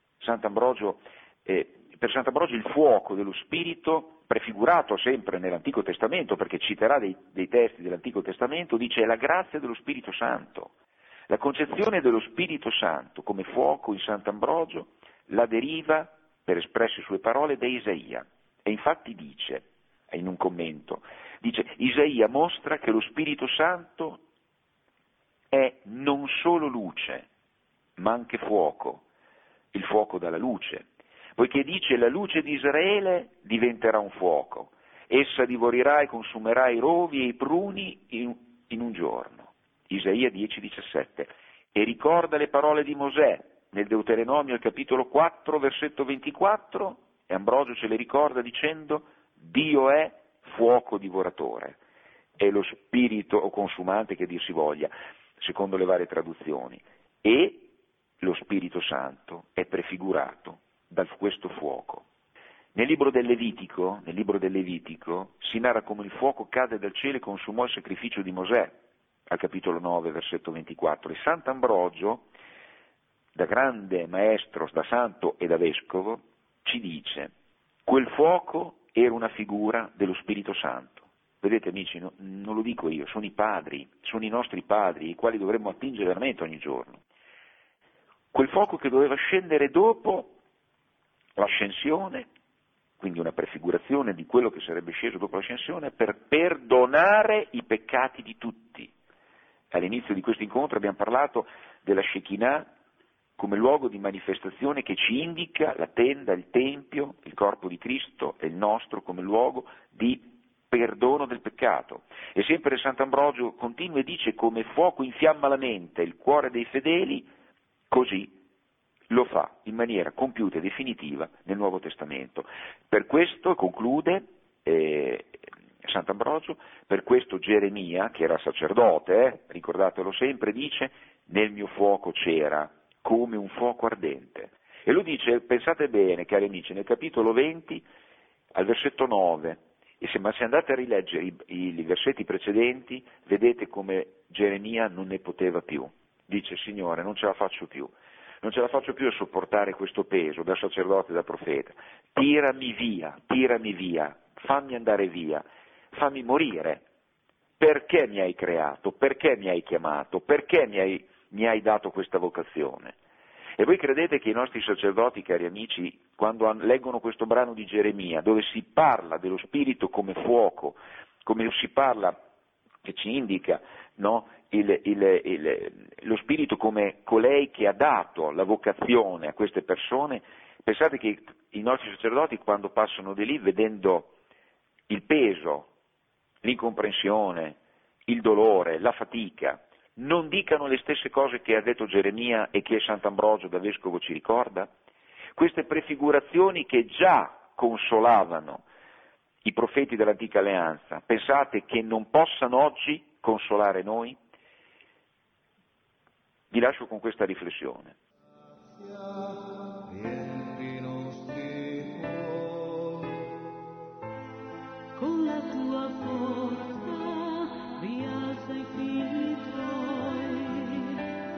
A: per Sant'Ambrogio il fuoco dello Spirito, prefigurato sempre nell'Antico Testamento, perché citerà dei testi dell'Antico Testamento, dice è la grazia dello Spirito Santo. La concezione dello Spirito Santo come fuoco in Sant'Ambrogio la deriva, per espresse sue parole, da Isaia. E infatti dice, in un commento, dice Isaia mostra che lo Spirito Santo è non solo luce, ma anche fuoco, il fuoco dalla luce, poiché dice la luce di Israele diventerà un fuoco, essa divorirà e consumerà i rovi e i pruni in un giorno. Isaia 10,17. E ricorda le parole di Mosè nel Deuteronomio al capitolo 4, versetto 24, e Ambrogio ce le ricorda dicendo Dio è fuoco divoratore, è lo spirito o consumante che dir si voglia, secondo le varie traduzioni, e lo Spirito Santo è prefigurato da questo fuoco. Nel libro del Levitico si narra come il fuoco cade dal cielo e consumò il sacrificio di Mosè, al capitolo 9, versetto 24, e Sant'Ambrogio, da grande maestro, da santo e da vescovo, ci dice, quel fuoco era una figura dello Spirito Santo. Vedete amici, non lo dico io, sono i padri, sono i nostri padri, ai quali dovremmo attingere veramente ogni giorno. Quel fuoco che doveva scendere dopo l'ascensione, quindi una prefigurazione di quello che sarebbe sceso dopo l'ascensione, per perdonare i peccati di tutti. All'inizio di questo incontro abbiamo parlato della Shekinah come luogo di manifestazione che ci indica la tenda, il Tempio, il corpo di Cristo e il nostro come luogo di perdono del peccato. E sempre Sant'Ambrogio continua e dice come fuoco infiamma la mente, il cuore dei fedeli, così lo fa in maniera compiuta e definitiva nel Nuovo Testamento. Per questo, conclude Sant'Ambrogio, per questo Geremia, che era sacerdote, ricordatelo sempre, dice nel mio fuoco c'era come un fuoco ardente. E lo dice, pensate bene cari amici, nel capitolo 20 al versetto 9, ma se andate a rileggere i versetti precedenti vedete come Geremia non ne poteva più. Dice Signore non ce la faccio più a sopportare questo peso da sacerdote e da profeta, tirami via, fammi andare via, fammi morire, perché mi hai creato, perché mi hai chiamato, perché mi hai dato questa vocazione. E voi credete che i nostri sacerdoti, cari amici, quando leggono questo brano di Geremia, dove si parla dello Spirito come fuoco, come si parla, che ci indica, no, lo Spirito come colei che ha dato la vocazione a queste persone, pensate che i nostri sacerdoti quando passano di lì vedendo il peso, l'incomprensione, il dolore, la fatica, non dicano le stesse cose che ha detto Geremia e che Sant'Ambrogio da Vescovo ci ricorda? Queste prefigurazioni che già consolavano i profeti dell'antica alleanza, pensate che non possano oggi consolare noi? Vi lascio con questa riflessione.
B: Riempi i nostri cuori
C: con la tua forza, rialza i figli tuoi,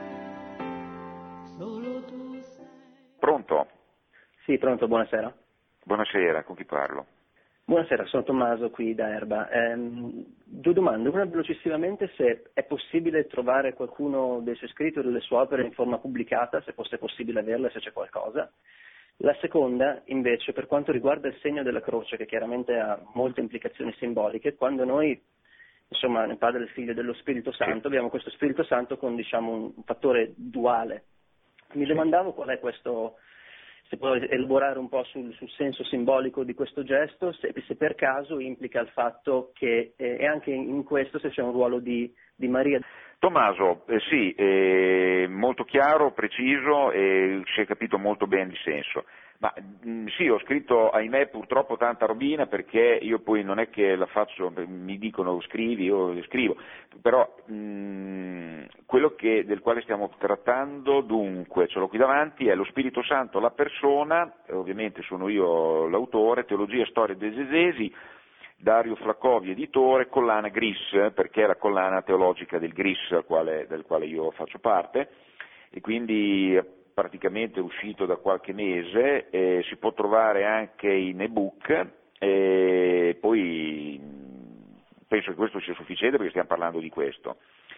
C: solo tu sei.
A: Pronto?
D: Sì, pronto, buonasera.
A: Buonasera, con chi parlo?
D: Buonasera, sono Tommaso qui da Erba. Due domande, una velocissimamente, se è possibile trovare qualcuno dei suoi scritti o delle sue opere in forma pubblicata, se fosse possibile averle, se c'è qualcosa. La seconda, invece, per quanto riguarda il segno della croce, che chiaramente ha molte implicazioni simboliche, quando noi insomma nel Padre, del Figlio e dello Spirito Santo, abbiamo questo Spirito Santo con diciamo un fattore duale. Mi domandavo qual è questo, se può elaborare un po' sul senso simbolico di questo gesto, se per caso implica il fatto che e anche in questo se c'è un ruolo di Maria.
A: Tommaso, sì, molto chiaro, preciso e si è capito molto bene il senso. Ma sì, ho scritto, ahimè, purtroppo tanta robina perché io poi non è che la faccio, mi dicono scrivi, io scrivo, però quello del quale stiamo trattando, dunque, ce l'ho qui davanti, è lo Spirito Santo, la persona, ovviamente sono io l'autore, Teologia e Storia dei Esegesi, Dario Flacovi, editore, collana GRIS, perché è la collana teologica del GRIS del quale io faccio parte, e quindi praticamente è uscito da qualche mese, si può trovare anche in ebook, e poi penso che questo sia sufficiente perché stiamo parlando di questo.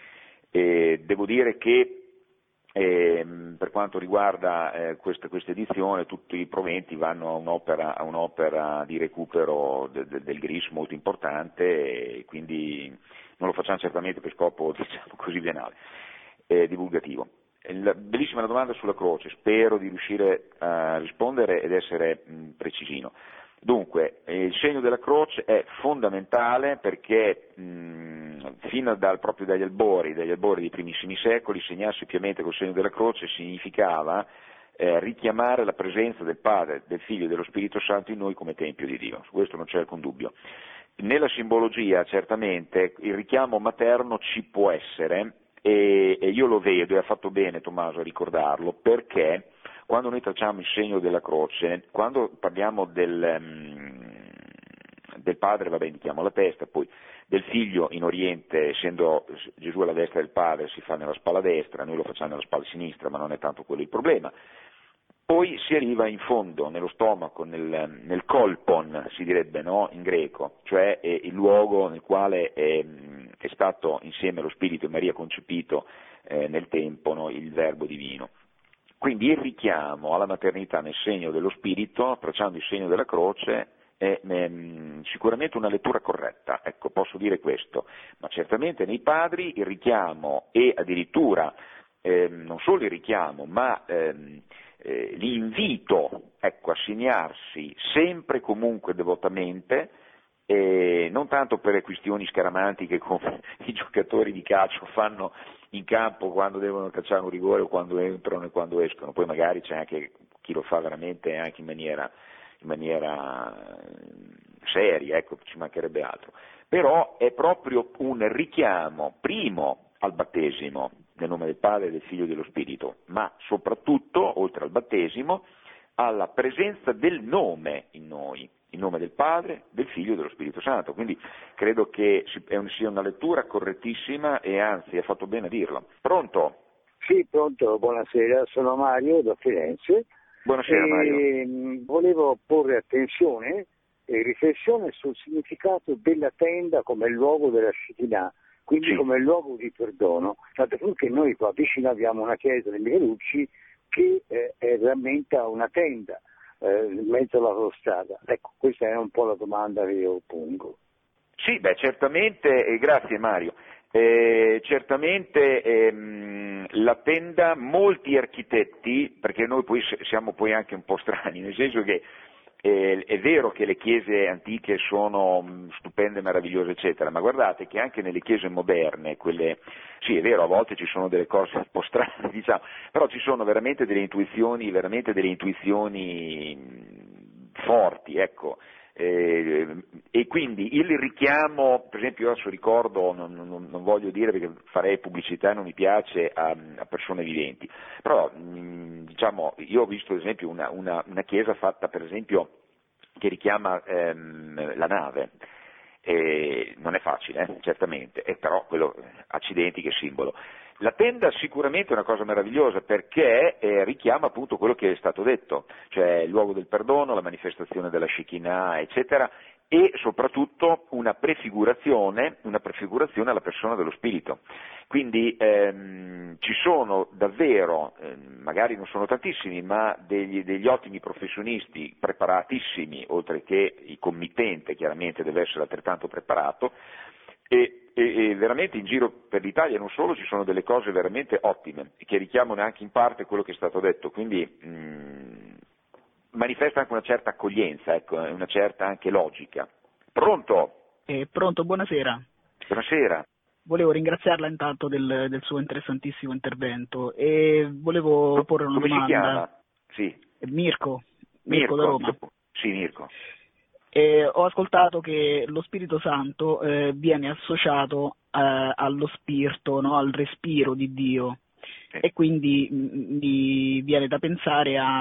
A: Devo dire che per quanto riguarda questa edizione, tutti i proventi vanno a un'opera di recupero del GRIS molto importante, e quindi non lo facciamo certamente per scopo, diciamo così, biennale, divulgativo. Bellissima la domanda sulla croce, spero di riuscire a rispondere ed essere precisino. Dunque, il segno della croce è fondamentale perché fino proprio dagli albori dei primissimi secoli, segnarsi piamente col segno della croce significava richiamare la presenza del Padre, del Figlio e dello Spirito Santo in noi come Tempio di Dio, su questo non c'è alcun dubbio. Nella simbologia certamente il richiamo materno ci può essere, e io lo vedo, e ha fatto bene Tommaso a ricordarlo, perché quando noi tracciamo il segno della croce, quando parliamo del Padre, vabbè, indichiamo la testa, poi del Figlio in Oriente, essendo Gesù alla destra del Padre, si fa nella spalla destra, noi lo facciamo nella spalla sinistra, ma non è tanto quello il problema. Poi si arriva in fondo, nello stomaco, nel kolpon, si direbbe, no? In greco, cioè il luogo nel quale è stato insieme lo Spirito e Maria concepito nel tempo, no? Il Verbo divino. Quindi il richiamo alla maternità nel segno dello Spirito, tracciando il segno della croce, è sicuramente una lettura corretta, ecco, posso dire questo, ma certamente nei padri il richiamo e addirittura non solo il richiamo, ma l'invito, ecco, a segnarsi sempre e comunque devotamente, non tanto per le questioni scaramantiche come i giocatori di calcio fanno in campo quando devono calciare un rigore o quando entrano e quando escono, poi magari c'è anche chi lo fa veramente anche in maniera seria, ecco, ci mancherebbe altro, però è proprio un richiamo primo al battesimo nel nome del Padre, del Figlio e dello Spirito, ma soprattutto, oltre al battesimo, alla presenza del nome in noi, il nome del Padre, del Figlio e dello Spirito Santo. Quindi credo che sia una lettura correttississima e anzi, ha fatto bene a dirlo. Pronto?
E: Sì, pronto, buonasera, sono Mario da Firenze.
A: Buonasera Mario.
E: Volevo porre attenzione e riflessione sul significato della tenda come luogo della Shekinah, quindi
A: sì,
E: come luogo di perdono, tanto che noi qua vicino abbiamo una chiesa dei Michelucci che rammenta una tenda in mezzo alla strada. Ecco, questa è un po' la domanda che io pongo.
A: Sì, beh, certamente, grazie Mario. Certamente la tenda, molti architetti, perché noi poi siamo poi anche un po' strani, nel senso che è vero che le chiese antiche sono stupende, meravigliose, eccetera, ma guardate che anche nelle chiese moderne, quelle, sì è vero, a volte ci sono delle cose un po' strane, diciamo, però ci sono veramente delle intuizioni forti, ecco. E quindi il richiamo, per esempio io adesso ricordo, non voglio dire perché farei pubblicità e non mi piace a persone viventi, però diciamo io ho visto ad esempio una chiesa fatta per esempio che richiama la nave, non è facile certamente, però quello, accidenti che simbolo. La tenda sicuramente è una cosa meravigliosa perché richiama appunto quello che è stato detto, cioè il luogo del perdono, la manifestazione della Shekinah, eccetera, e soprattutto una prefigurazione alla persona dello Spirito. Quindi ci sono davvero, magari non sono tantissimi, ma degli ottimi professionisti preparatissimi, oltre che il committente chiaramente deve essere altrettanto preparato, e e veramente in giro per l'Italia non solo ci sono delle cose veramente ottime, che richiamano anche in parte quello che è stato detto, quindi manifesta anche una certa accoglienza, ecco, una certa anche logica. Pronto?
F: Pronto, buonasera.
A: Buonasera.
F: Volevo ringraziarla intanto del suo interessantissimo intervento e volevo porre una
A: Come
F: domanda.
A: si chiama? Sì.
F: Mirko da Roma.
A: Sì, Mirko.
F: Ho ascoltato che lo Spirito Santo viene associato allo spirito, no? Al respiro di Dio, e quindi mi viene da pensare a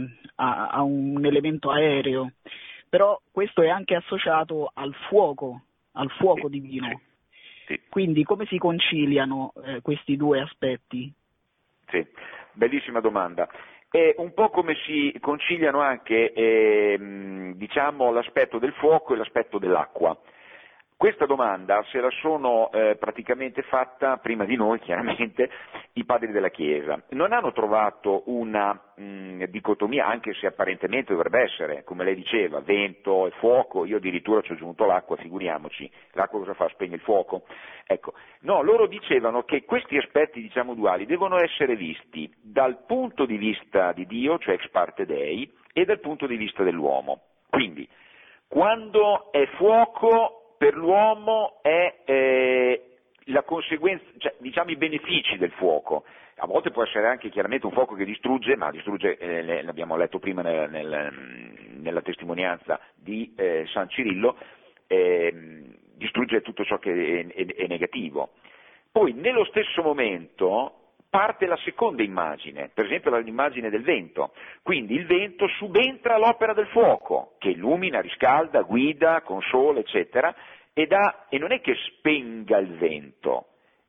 F: un elemento aereo, però questo è anche associato al fuoco divino.
A: Sì.
F: Quindi come si conciliano questi due aspetti?
A: Sì, bellissima domanda. Un po' come si conciliano anche diciamo, l'aspetto del fuoco e l'aspetto dell'acqua. Questa domanda se la sono praticamente fatta prima di noi, chiaramente, i padri della Chiesa. Non hanno trovato una dicotomia, anche se apparentemente dovrebbe essere, come lei diceva, vento e fuoco. Io addirittura ci ho aggiunto l'acqua, figuriamoci, l'acqua cosa fa? Spegne il fuoco? Ecco, no, loro dicevano che questi aspetti, diciamo, duali devono essere visti dal punto di vista di Dio, cioè ex parte Dei, e dal punto di vista dell'uomo. Quindi, quando è fuoco, per l'uomo è la conseguenza, cioè, diciamo, i benefici del fuoco. A volte può essere anche chiaramente un fuoco che distrugge, ma distrugge, l'abbiamo letto prima nella testimonianza di San Cirillo, distrugge tutto ciò che è negativo. Poi nello stesso momento parte la seconda immagine, per esempio l'immagine del vento. Quindi il vento subentra all'opera del fuoco, che illumina, riscalda, guida, consola, eccetera, e non è che spenga il vento,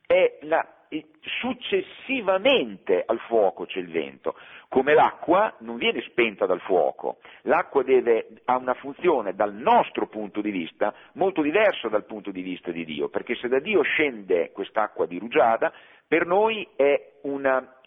A: successivamente al fuoco c'è il vento. Come l'acqua non viene spenta dal fuoco, l'acqua ha una funzione dal nostro punto di vista molto diversa dal punto di vista di Dio, perché se da Dio scende quest'acqua di rugiada, per noi è una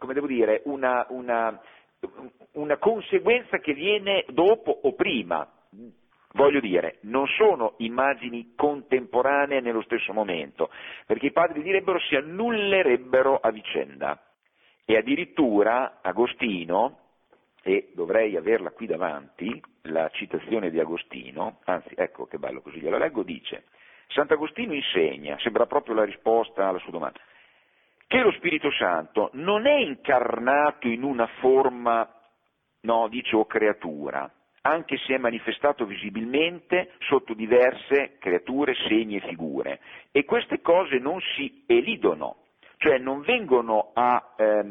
A: conseguenza che viene dopo o prima. Voglio dire, non sono immagini contemporanee nello stesso momento, perché i padri direbbero si annullerebbero a vicenda. E addirittura Agostino, e dovrei averla qui davanti, la citazione di Agostino, anzi ecco che bello, così gliela leggo, dice: Sant'Agostino insegna, sembra proprio la risposta alla sua domanda, che lo Spirito Santo non è incarnato in una forma, no, dice, o creatura, anche se è manifestato visibilmente sotto diverse creature, segni e figure. E queste cose non si elidono, cioè non vengono a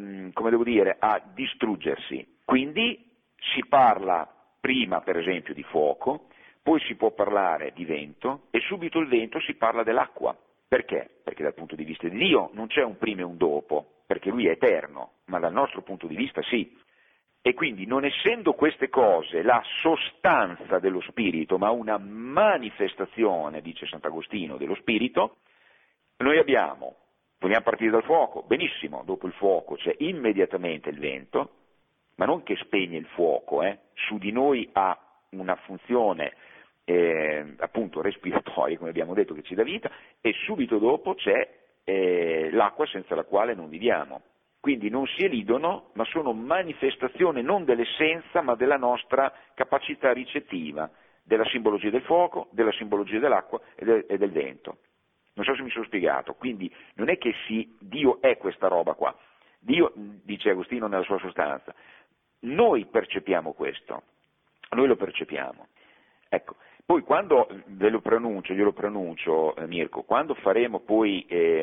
A: distruggersi. Quindi si parla prima, per esempio, di fuoco, poi si può parlare di vento e subito il vento si parla dell'acqua. Perché? Perché dal punto di vista di Dio non c'è un prima e un dopo, perché Lui è eterno, ma dal nostro punto di vista sì. E quindi, non essendo queste cose la sostanza dello Spirito, ma una manifestazione, dice Sant'Agostino, dello Spirito, noi vogliamo partire dal fuoco, benissimo, dopo il fuoco c'è immediatamente il vento, ma non che spegne il fuoco, su di noi ha una funzione appunto respiratoria, come abbiamo detto, che ci dà vita, e subito dopo c'è l'acqua senza la quale non viviamo. Quindi non si elidono, ma sono manifestazione non dell'essenza, ma della nostra capacità ricettiva, della simbologia del fuoco, della simbologia dell'acqua e del vento. Non so se mi sono spiegato. Quindi non è che Dio è questa roba qua. Dio, dice Agostino nella sua sostanza, noi percepiamo questo, noi lo percepiamo. Ecco, poi quando glielo pronuncio, Mirko, quando faremo poi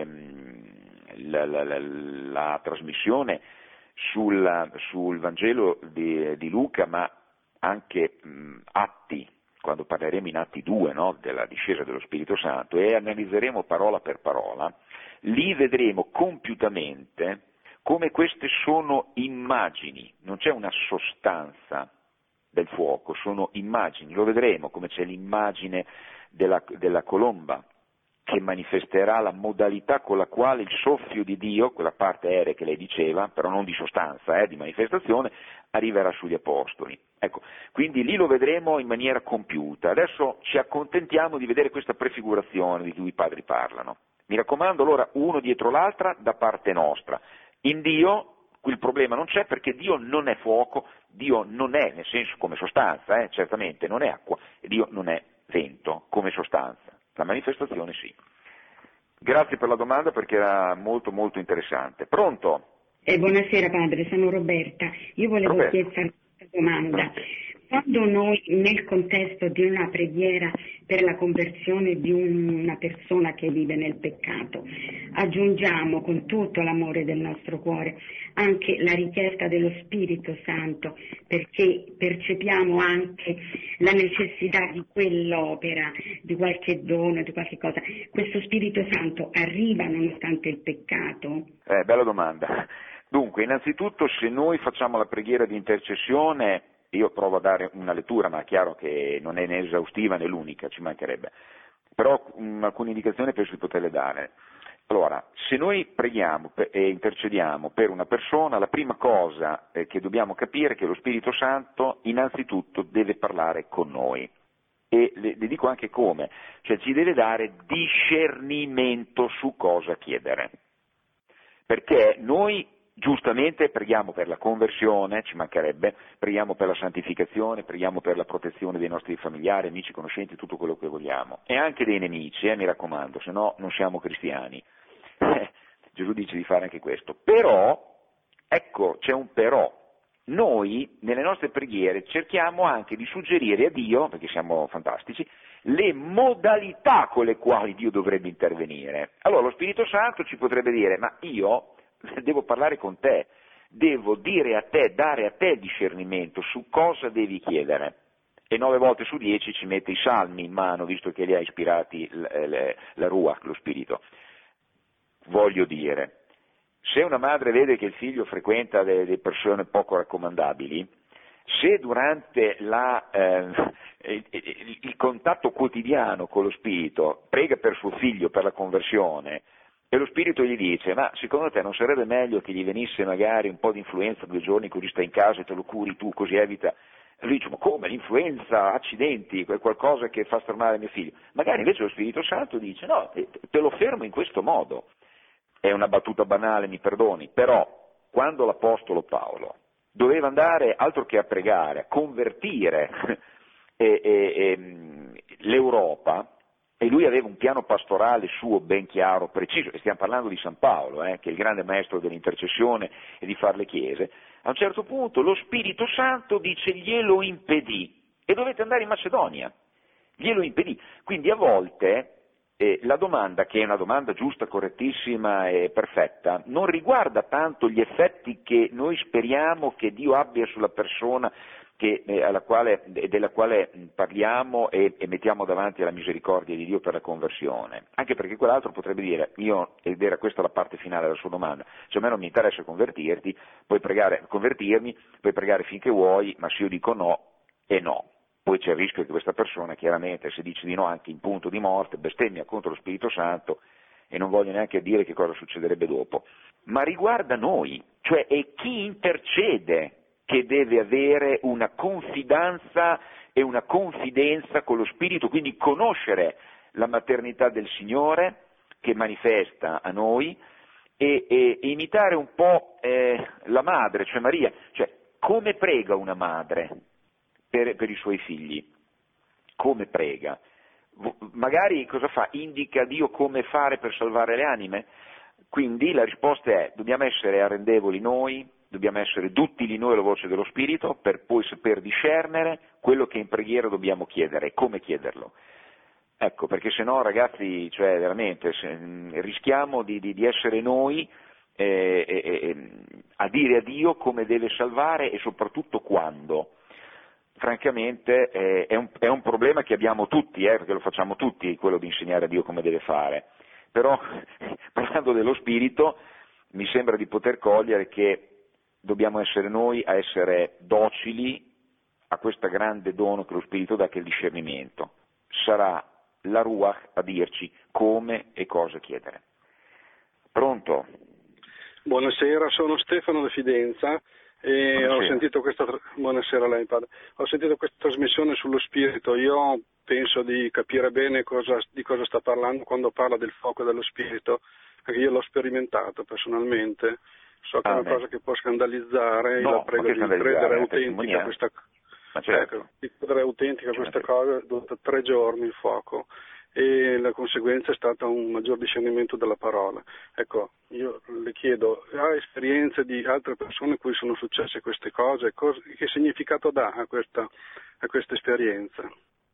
A: la trasmissione sul Vangelo di Luca, ma anche Atti, quando parleremo in Atti 2, no, della discesa dello Spirito Santo, e analizzeremo parola per parola, lì vedremo compiutamente come queste sono immagini, non c'è una sostanza del fuoco, sono immagini, lo vedremo come c'è l'immagine della colomba, che manifesterà la modalità con la quale il soffio di Dio, quella parte aerea che lei diceva, però non di sostanza, di manifestazione, arriverà sugli apostoli. Ecco, quindi lì lo vedremo in maniera compiuta. Adesso ci accontentiamo di vedere questa prefigurazione di cui i padri parlano. Mi raccomando, allora, uno dietro l'altra da parte nostra. In Dio il problema non c'è, perché Dio non è fuoco, Dio non è, nel senso come sostanza, certamente non è acqua, e Dio non è vento come sostanza. La manifestazione sì. Grazie per la domanda, perché era molto molto interessante. Pronto?
G: Buonasera padre, sono Roberta. Io volevo chiedere una domanda. Quando noi nel contesto di una preghiera per la conversione di una persona che vive nel peccato aggiungiamo con tutto l'amore del nostro cuore anche la richiesta dello Spirito Santo, perché percepiamo anche la necessità di quell'opera, di qualche dono, di qualche cosa, questo Spirito Santo arriva nonostante il peccato?
A: Bella domanda. Dunque, innanzitutto, se noi facciamo la preghiera di intercessione, io provo a dare una lettura, ma è chiaro che non è né esaustiva né l'unica, ci mancherebbe, però alcune indicazioni penso di poterle dare. Allora, se noi preghiamo e intercediamo per una persona, la prima cosa che dobbiamo capire è che lo Spirito Santo innanzitutto deve parlare con noi. E le dico anche come, cioè ci deve dare discernimento su cosa chiedere. Perché noi giustamente preghiamo per la conversione, ci mancherebbe, preghiamo per la santificazione, preghiamo per la protezione dei nostri familiari, amici, conoscenti, tutto quello che vogliamo. E anche dei nemici, mi raccomando, se no non siamo cristiani. Gesù dice di fare anche questo. Però, ecco, c'è un però. Noi, nelle nostre preghiere, cerchiamo anche di suggerire a Dio, perché siamo fantastici, le modalità con le quali Dio dovrebbe intervenire. Allora lo Spirito Santo ci potrebbe dire, ma io devo parlare con te, devo dire a te, dare a te discernimento su cosa devi chiedere. E 9 volte su 10 ci mette i salmi in mano, visto che li ha ispirati la Ruach, lo Spirito. Voglio dire, se una madre vede che il figlio frequenta delle persone poco raccomandabili, se durante il contatto quotidiano con lo Spirito prega per suo figlio, per la conversione, e lo Spirito gli dice, ma secondo te non sarebbe meglio che gli venisse magari un po' di influenza 2 giorni così stai in casa e te lo curi tu, così evita... Lui dice, ma come l'influenza, accidenti, qualcosa che fa star male mio figlio? Magari invece lo Spirito Santo dice, no, te lo fermo in questo modo. È una battuta banale, mi perdoni, però quando l'Apostolo Paolo doveva andare altro che a pregare, a convertire l'Europa, e lui aveva un piano pastorale suo ben chiaro, preciso, e stiamo parlando di San Paolo, che è il grande maestro dell'intercessione e di fare le chiese, a un certo punto lo Spirito Santo dice glielo impedì, e dovete andare in Macedonia, glielo impedì. Quindi a volte la domanda, che è una domanda giusta, correttissima e perfetta, non riguarda tanto gli effetti che noi speriamo che Dio abbia sulla persona della quale parliamo e mettiamo davanti alla misericordia di Dio per la conversione, anche perché quell'altro potrebbe dire, ed era questa la parte finale della sua domanda, cioè a me non mi interessa convertirmi, puoi pregare finché vuoi, ma se io dico no, è no. Poi c'è il rischio che questa persona, chiaramente, se dice di no anche in punto di morte, bestemmia contro lo Spirito Santo e non voglio neanche dire che cosa succederebbe dopo. Ma riguarda noi, cioè è chi intercede che deve avere una confidenza e una confidenza con lo Spirito, quindi conoscere la maternità del Signore che manifesta a noi e imitare un po' la madre, cioè Maria, cioè come prega una madre per i suoi figli, come prega. Magari cosa fa? Indica a Dio come fare per salvare le anime? Quindi la risposta è, dobbiamo essere arrendevoli noi, dobbiamo essere duttili noi alla voce dello Spirito per poi saper discernere quello che in preghiera dobbiamo chiedere e come chiederlo. Ecco, perché se no ragazzi, cioè veramente rischiamo di essere noi a dire a Dio come deve salvare e soprattutto quando. Francamente è un problema che abbiamo tutti, perché lo facciamo tutti, quello di insegnare a Dio come deve fare. Però parlando dello Spirito mi sembra di poter cogliere che dobbiamo essere noi a essere docili a questo grande dono che lo Spirito dà, che è il discernimento. Sarà la Ruach a dirci come e cosa chiedere. Pronto?
H: Buonasera, sono Stefano da Fidenza E ho sentito buonasera a lei, padre. Ho sentito questa trasmissione sullo spirito. Io penso di capire bene di cosa sta parlando quando parla del fuoco dello spirito, perché io l'ho sperimentato personalmente. So che è una cosa che può scandalizzare. Io la prego di credere autentica questa cosa. È durata 3 giorni il fuoco, e la conseguenza è stata un maggior discernimento della parola. Ecco, io le chiedo, ha esperienze di altre persone a cui sono successe queste cose? Che significato dà a questa esperienza?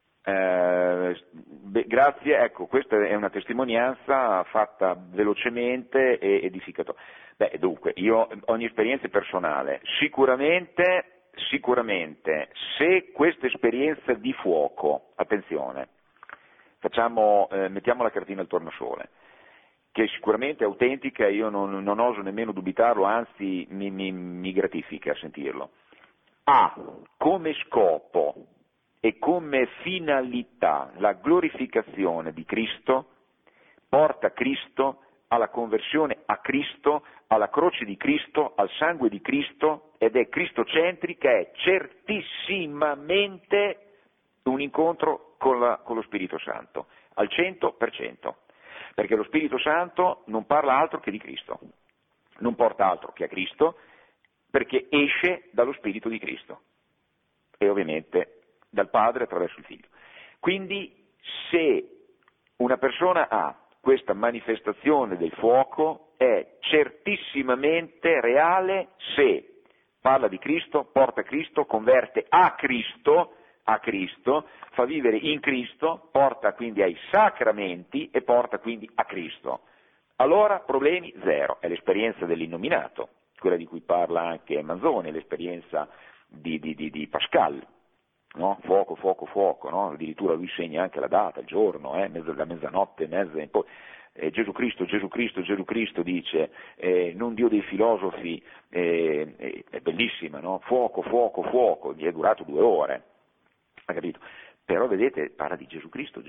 A: Grazie, ecco, questa è una testimonianza fatta velocemente e edificatoria. Dunque, io ogni esperienza personale, sicuramente, se questa esperienza di fuoco, attenzione, mettiamo la cartina al tornasole, che sicuramente è autentica, io non oso nemmeno dubitarlo, anzi mi gratifica sentirlo, ha come scopo e come finalità la glorificazione di Cristo, porta Cristo alla conversione a Cristo, alla croce di Cristo, al sangue di Cristo, ed è cristocentrica, è certissimamente un incontro con lo Spirito Santo, al 100%, perché lo Spirito Santo non parla altro che di Cristo, non porta altro che a Cristo, perché esce dallo Spirito di Cristo e ovviamente dal Padre attraverso il Figlio. Quindi se una persona ha questa manifestazione del fuoco è certissimamente reale se parla di Cristo, porta Cristo, converte a Cristo, fa vivere in Cristo, porta quindi ai sacramenti e porta quindi a Cristo. Allora problemi zero, è l'esperienza dell'innominato, quella di cui parla anche Manzoni, l'esperienza di Pascal, no? Fuoco, no? Addirittura lui segna anche la data, il giorno, la mezzanotte, mezza in poi. Gesù Cristo dice, non Dio dei filosofi, è bellissima, no? Fuoco, gli è durato 2 ore. Ha capito? Però vedete, parla di Gesù Cristo.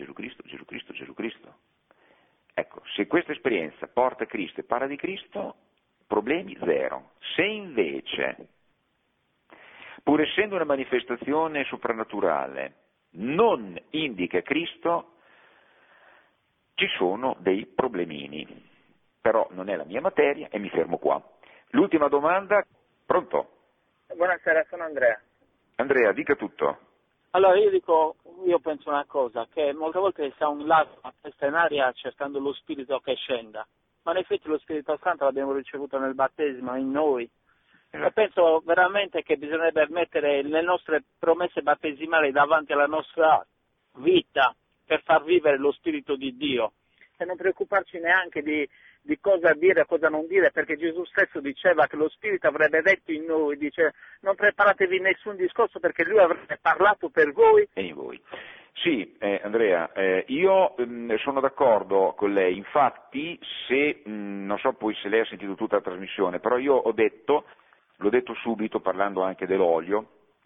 A: Ecco, se questa esperienza porta a Cristo e parla di Cristo, problemi zero. Se invece, pur essendo una manifestazione soprannaturale, non indica Cristo, ci sono dei problemini. Però non è la mia materia e mi fermo qua. L'ultima domanda, pronto?
I: Buonasera, sono Andrea.
A: Andrea, dica tutto.
I: Allora io penso una cosa, che molte volte sta un lato a testa in aria cercando lo spirito che scenda, ma in effetti lo Spirito Santo l'abbiamo ricevuto nel battesimo, in noi. E penso veramente che bisognerebbe mettere le nostre promesse battesimali davanti alla nostra vita per far vivere lo Spirito di Dio e non preoccuparci neanche di cosa dire e cosa non dire, perché Gesù stesso diceva che lo Spirito avrebbe detto in noi, dice non preparatevi nessun discorso perché Lui avrebbe parlato per voi
A: e in voi. Sì, Andrea, io sono d'accordo con lei, infatti non so poi se lei ha sentito tutta la trasmissione, però io l'ho detto subito parlando anche dell'olio,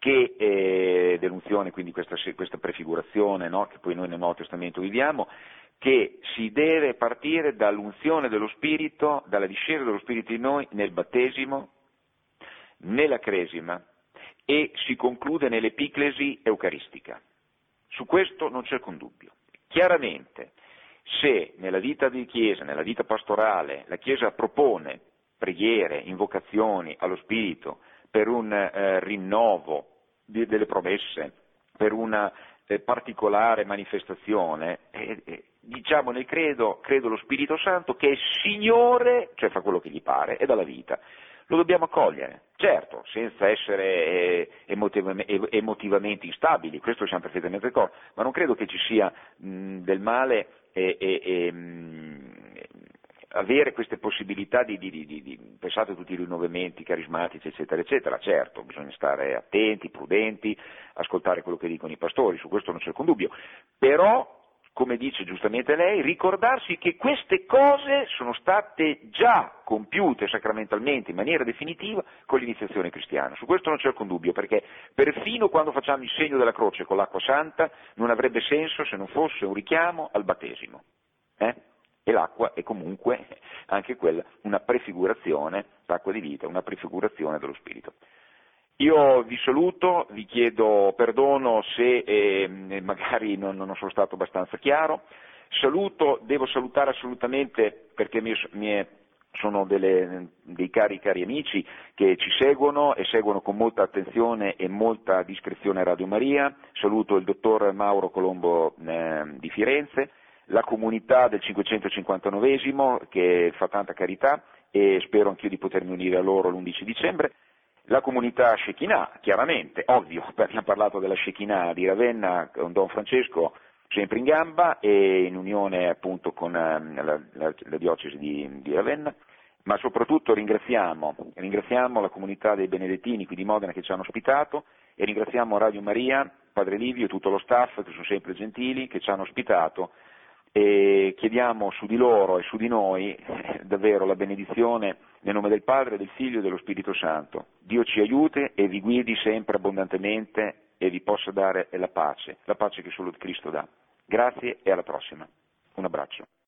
A: che dell'unzione, quindi questa prefigurazione, no, che poi noi nel Nuovo Testamento viviamo, che si deve partire dall'unzione dello Spirito, dalla discesa dello Spirito in noi nel battesimo, nella cresima e si conclude nell'epiclesi eucaristica. Su questo non c'è alcun dubbio. Chiaramente, se nella vita di Chiesa, nella vita pastorale, la Chiesa propone preghiere, invocazioni allo Spirito per un rinnovo delle promesse, per una particolare manifestazione, diciamo nel credo lo Spirito Santo che è Signore, cioè fa quello che gli pare, è dalla vita. Lo dobbiamo accogliere, certo, senza essere emotivamente instabili, questo siamo perfettamente d'accordo, ma non credo che ci sia del male avere queste possibilità pensate a tutti i rinnovamenti carismatici, eccetera, eccetera. Certo, bisogna stare attenti, prudenti, ascoltare quello che dicono i pastori, su questo non c'è alcun dubbio, però, come dice giustamente lei, ricordarsi che queste cose sono state già compiute sacramentalmente in maniera definitiva con l'iniziazione cristiana, su questo non c'è alcun dubbio, perché perfino quando facciamo il segno della croce con l'acqua santa non avrebbe senso se non fosse un richiamo al battesimo. E l'acqua è comunque anche quella una prefigurazione, l'acqua di vita, una prefigurazione dello Spirito. Io vi saluto, vi chiedo perdono se magari non sono stato abbastanza chiaro. Devo salutare assolutamente perché sono dei cari amici che ci seguono e seguono con molta attenzione e molta discrezione Radio Maria. Saluto il dottor Mauro Colombo di Firenze, la comunità del 559esimo che fa tanta carità e spero anch'io di potermi unire a loro l'11 dicembre. La comunità Shekinah, chiaramente, ovvio, abbiamo parlato della Shekinah di Ravenna con Don Francesco, sempre in gamba e in unione appunto con la diocesi di Ravenna, ma soprattutto ringraziamo la comunità dei benedettini qui di Modena che ci hanno ospitato e ringraziamo Radio Maria, Padre Livio e tutto lo staff che sono sempre gentili, che ci hanno ospitato e chiediamo su di loro e su di noi davvero la benedizione nel nome del Padre, del Figlio e dello Spirito Santo. Dio ci aiuti e vi guidi sempre abbondantemente e vi possa dare la pace che solo Cristo dà. Grazie e alla prossima. Un abbraccio.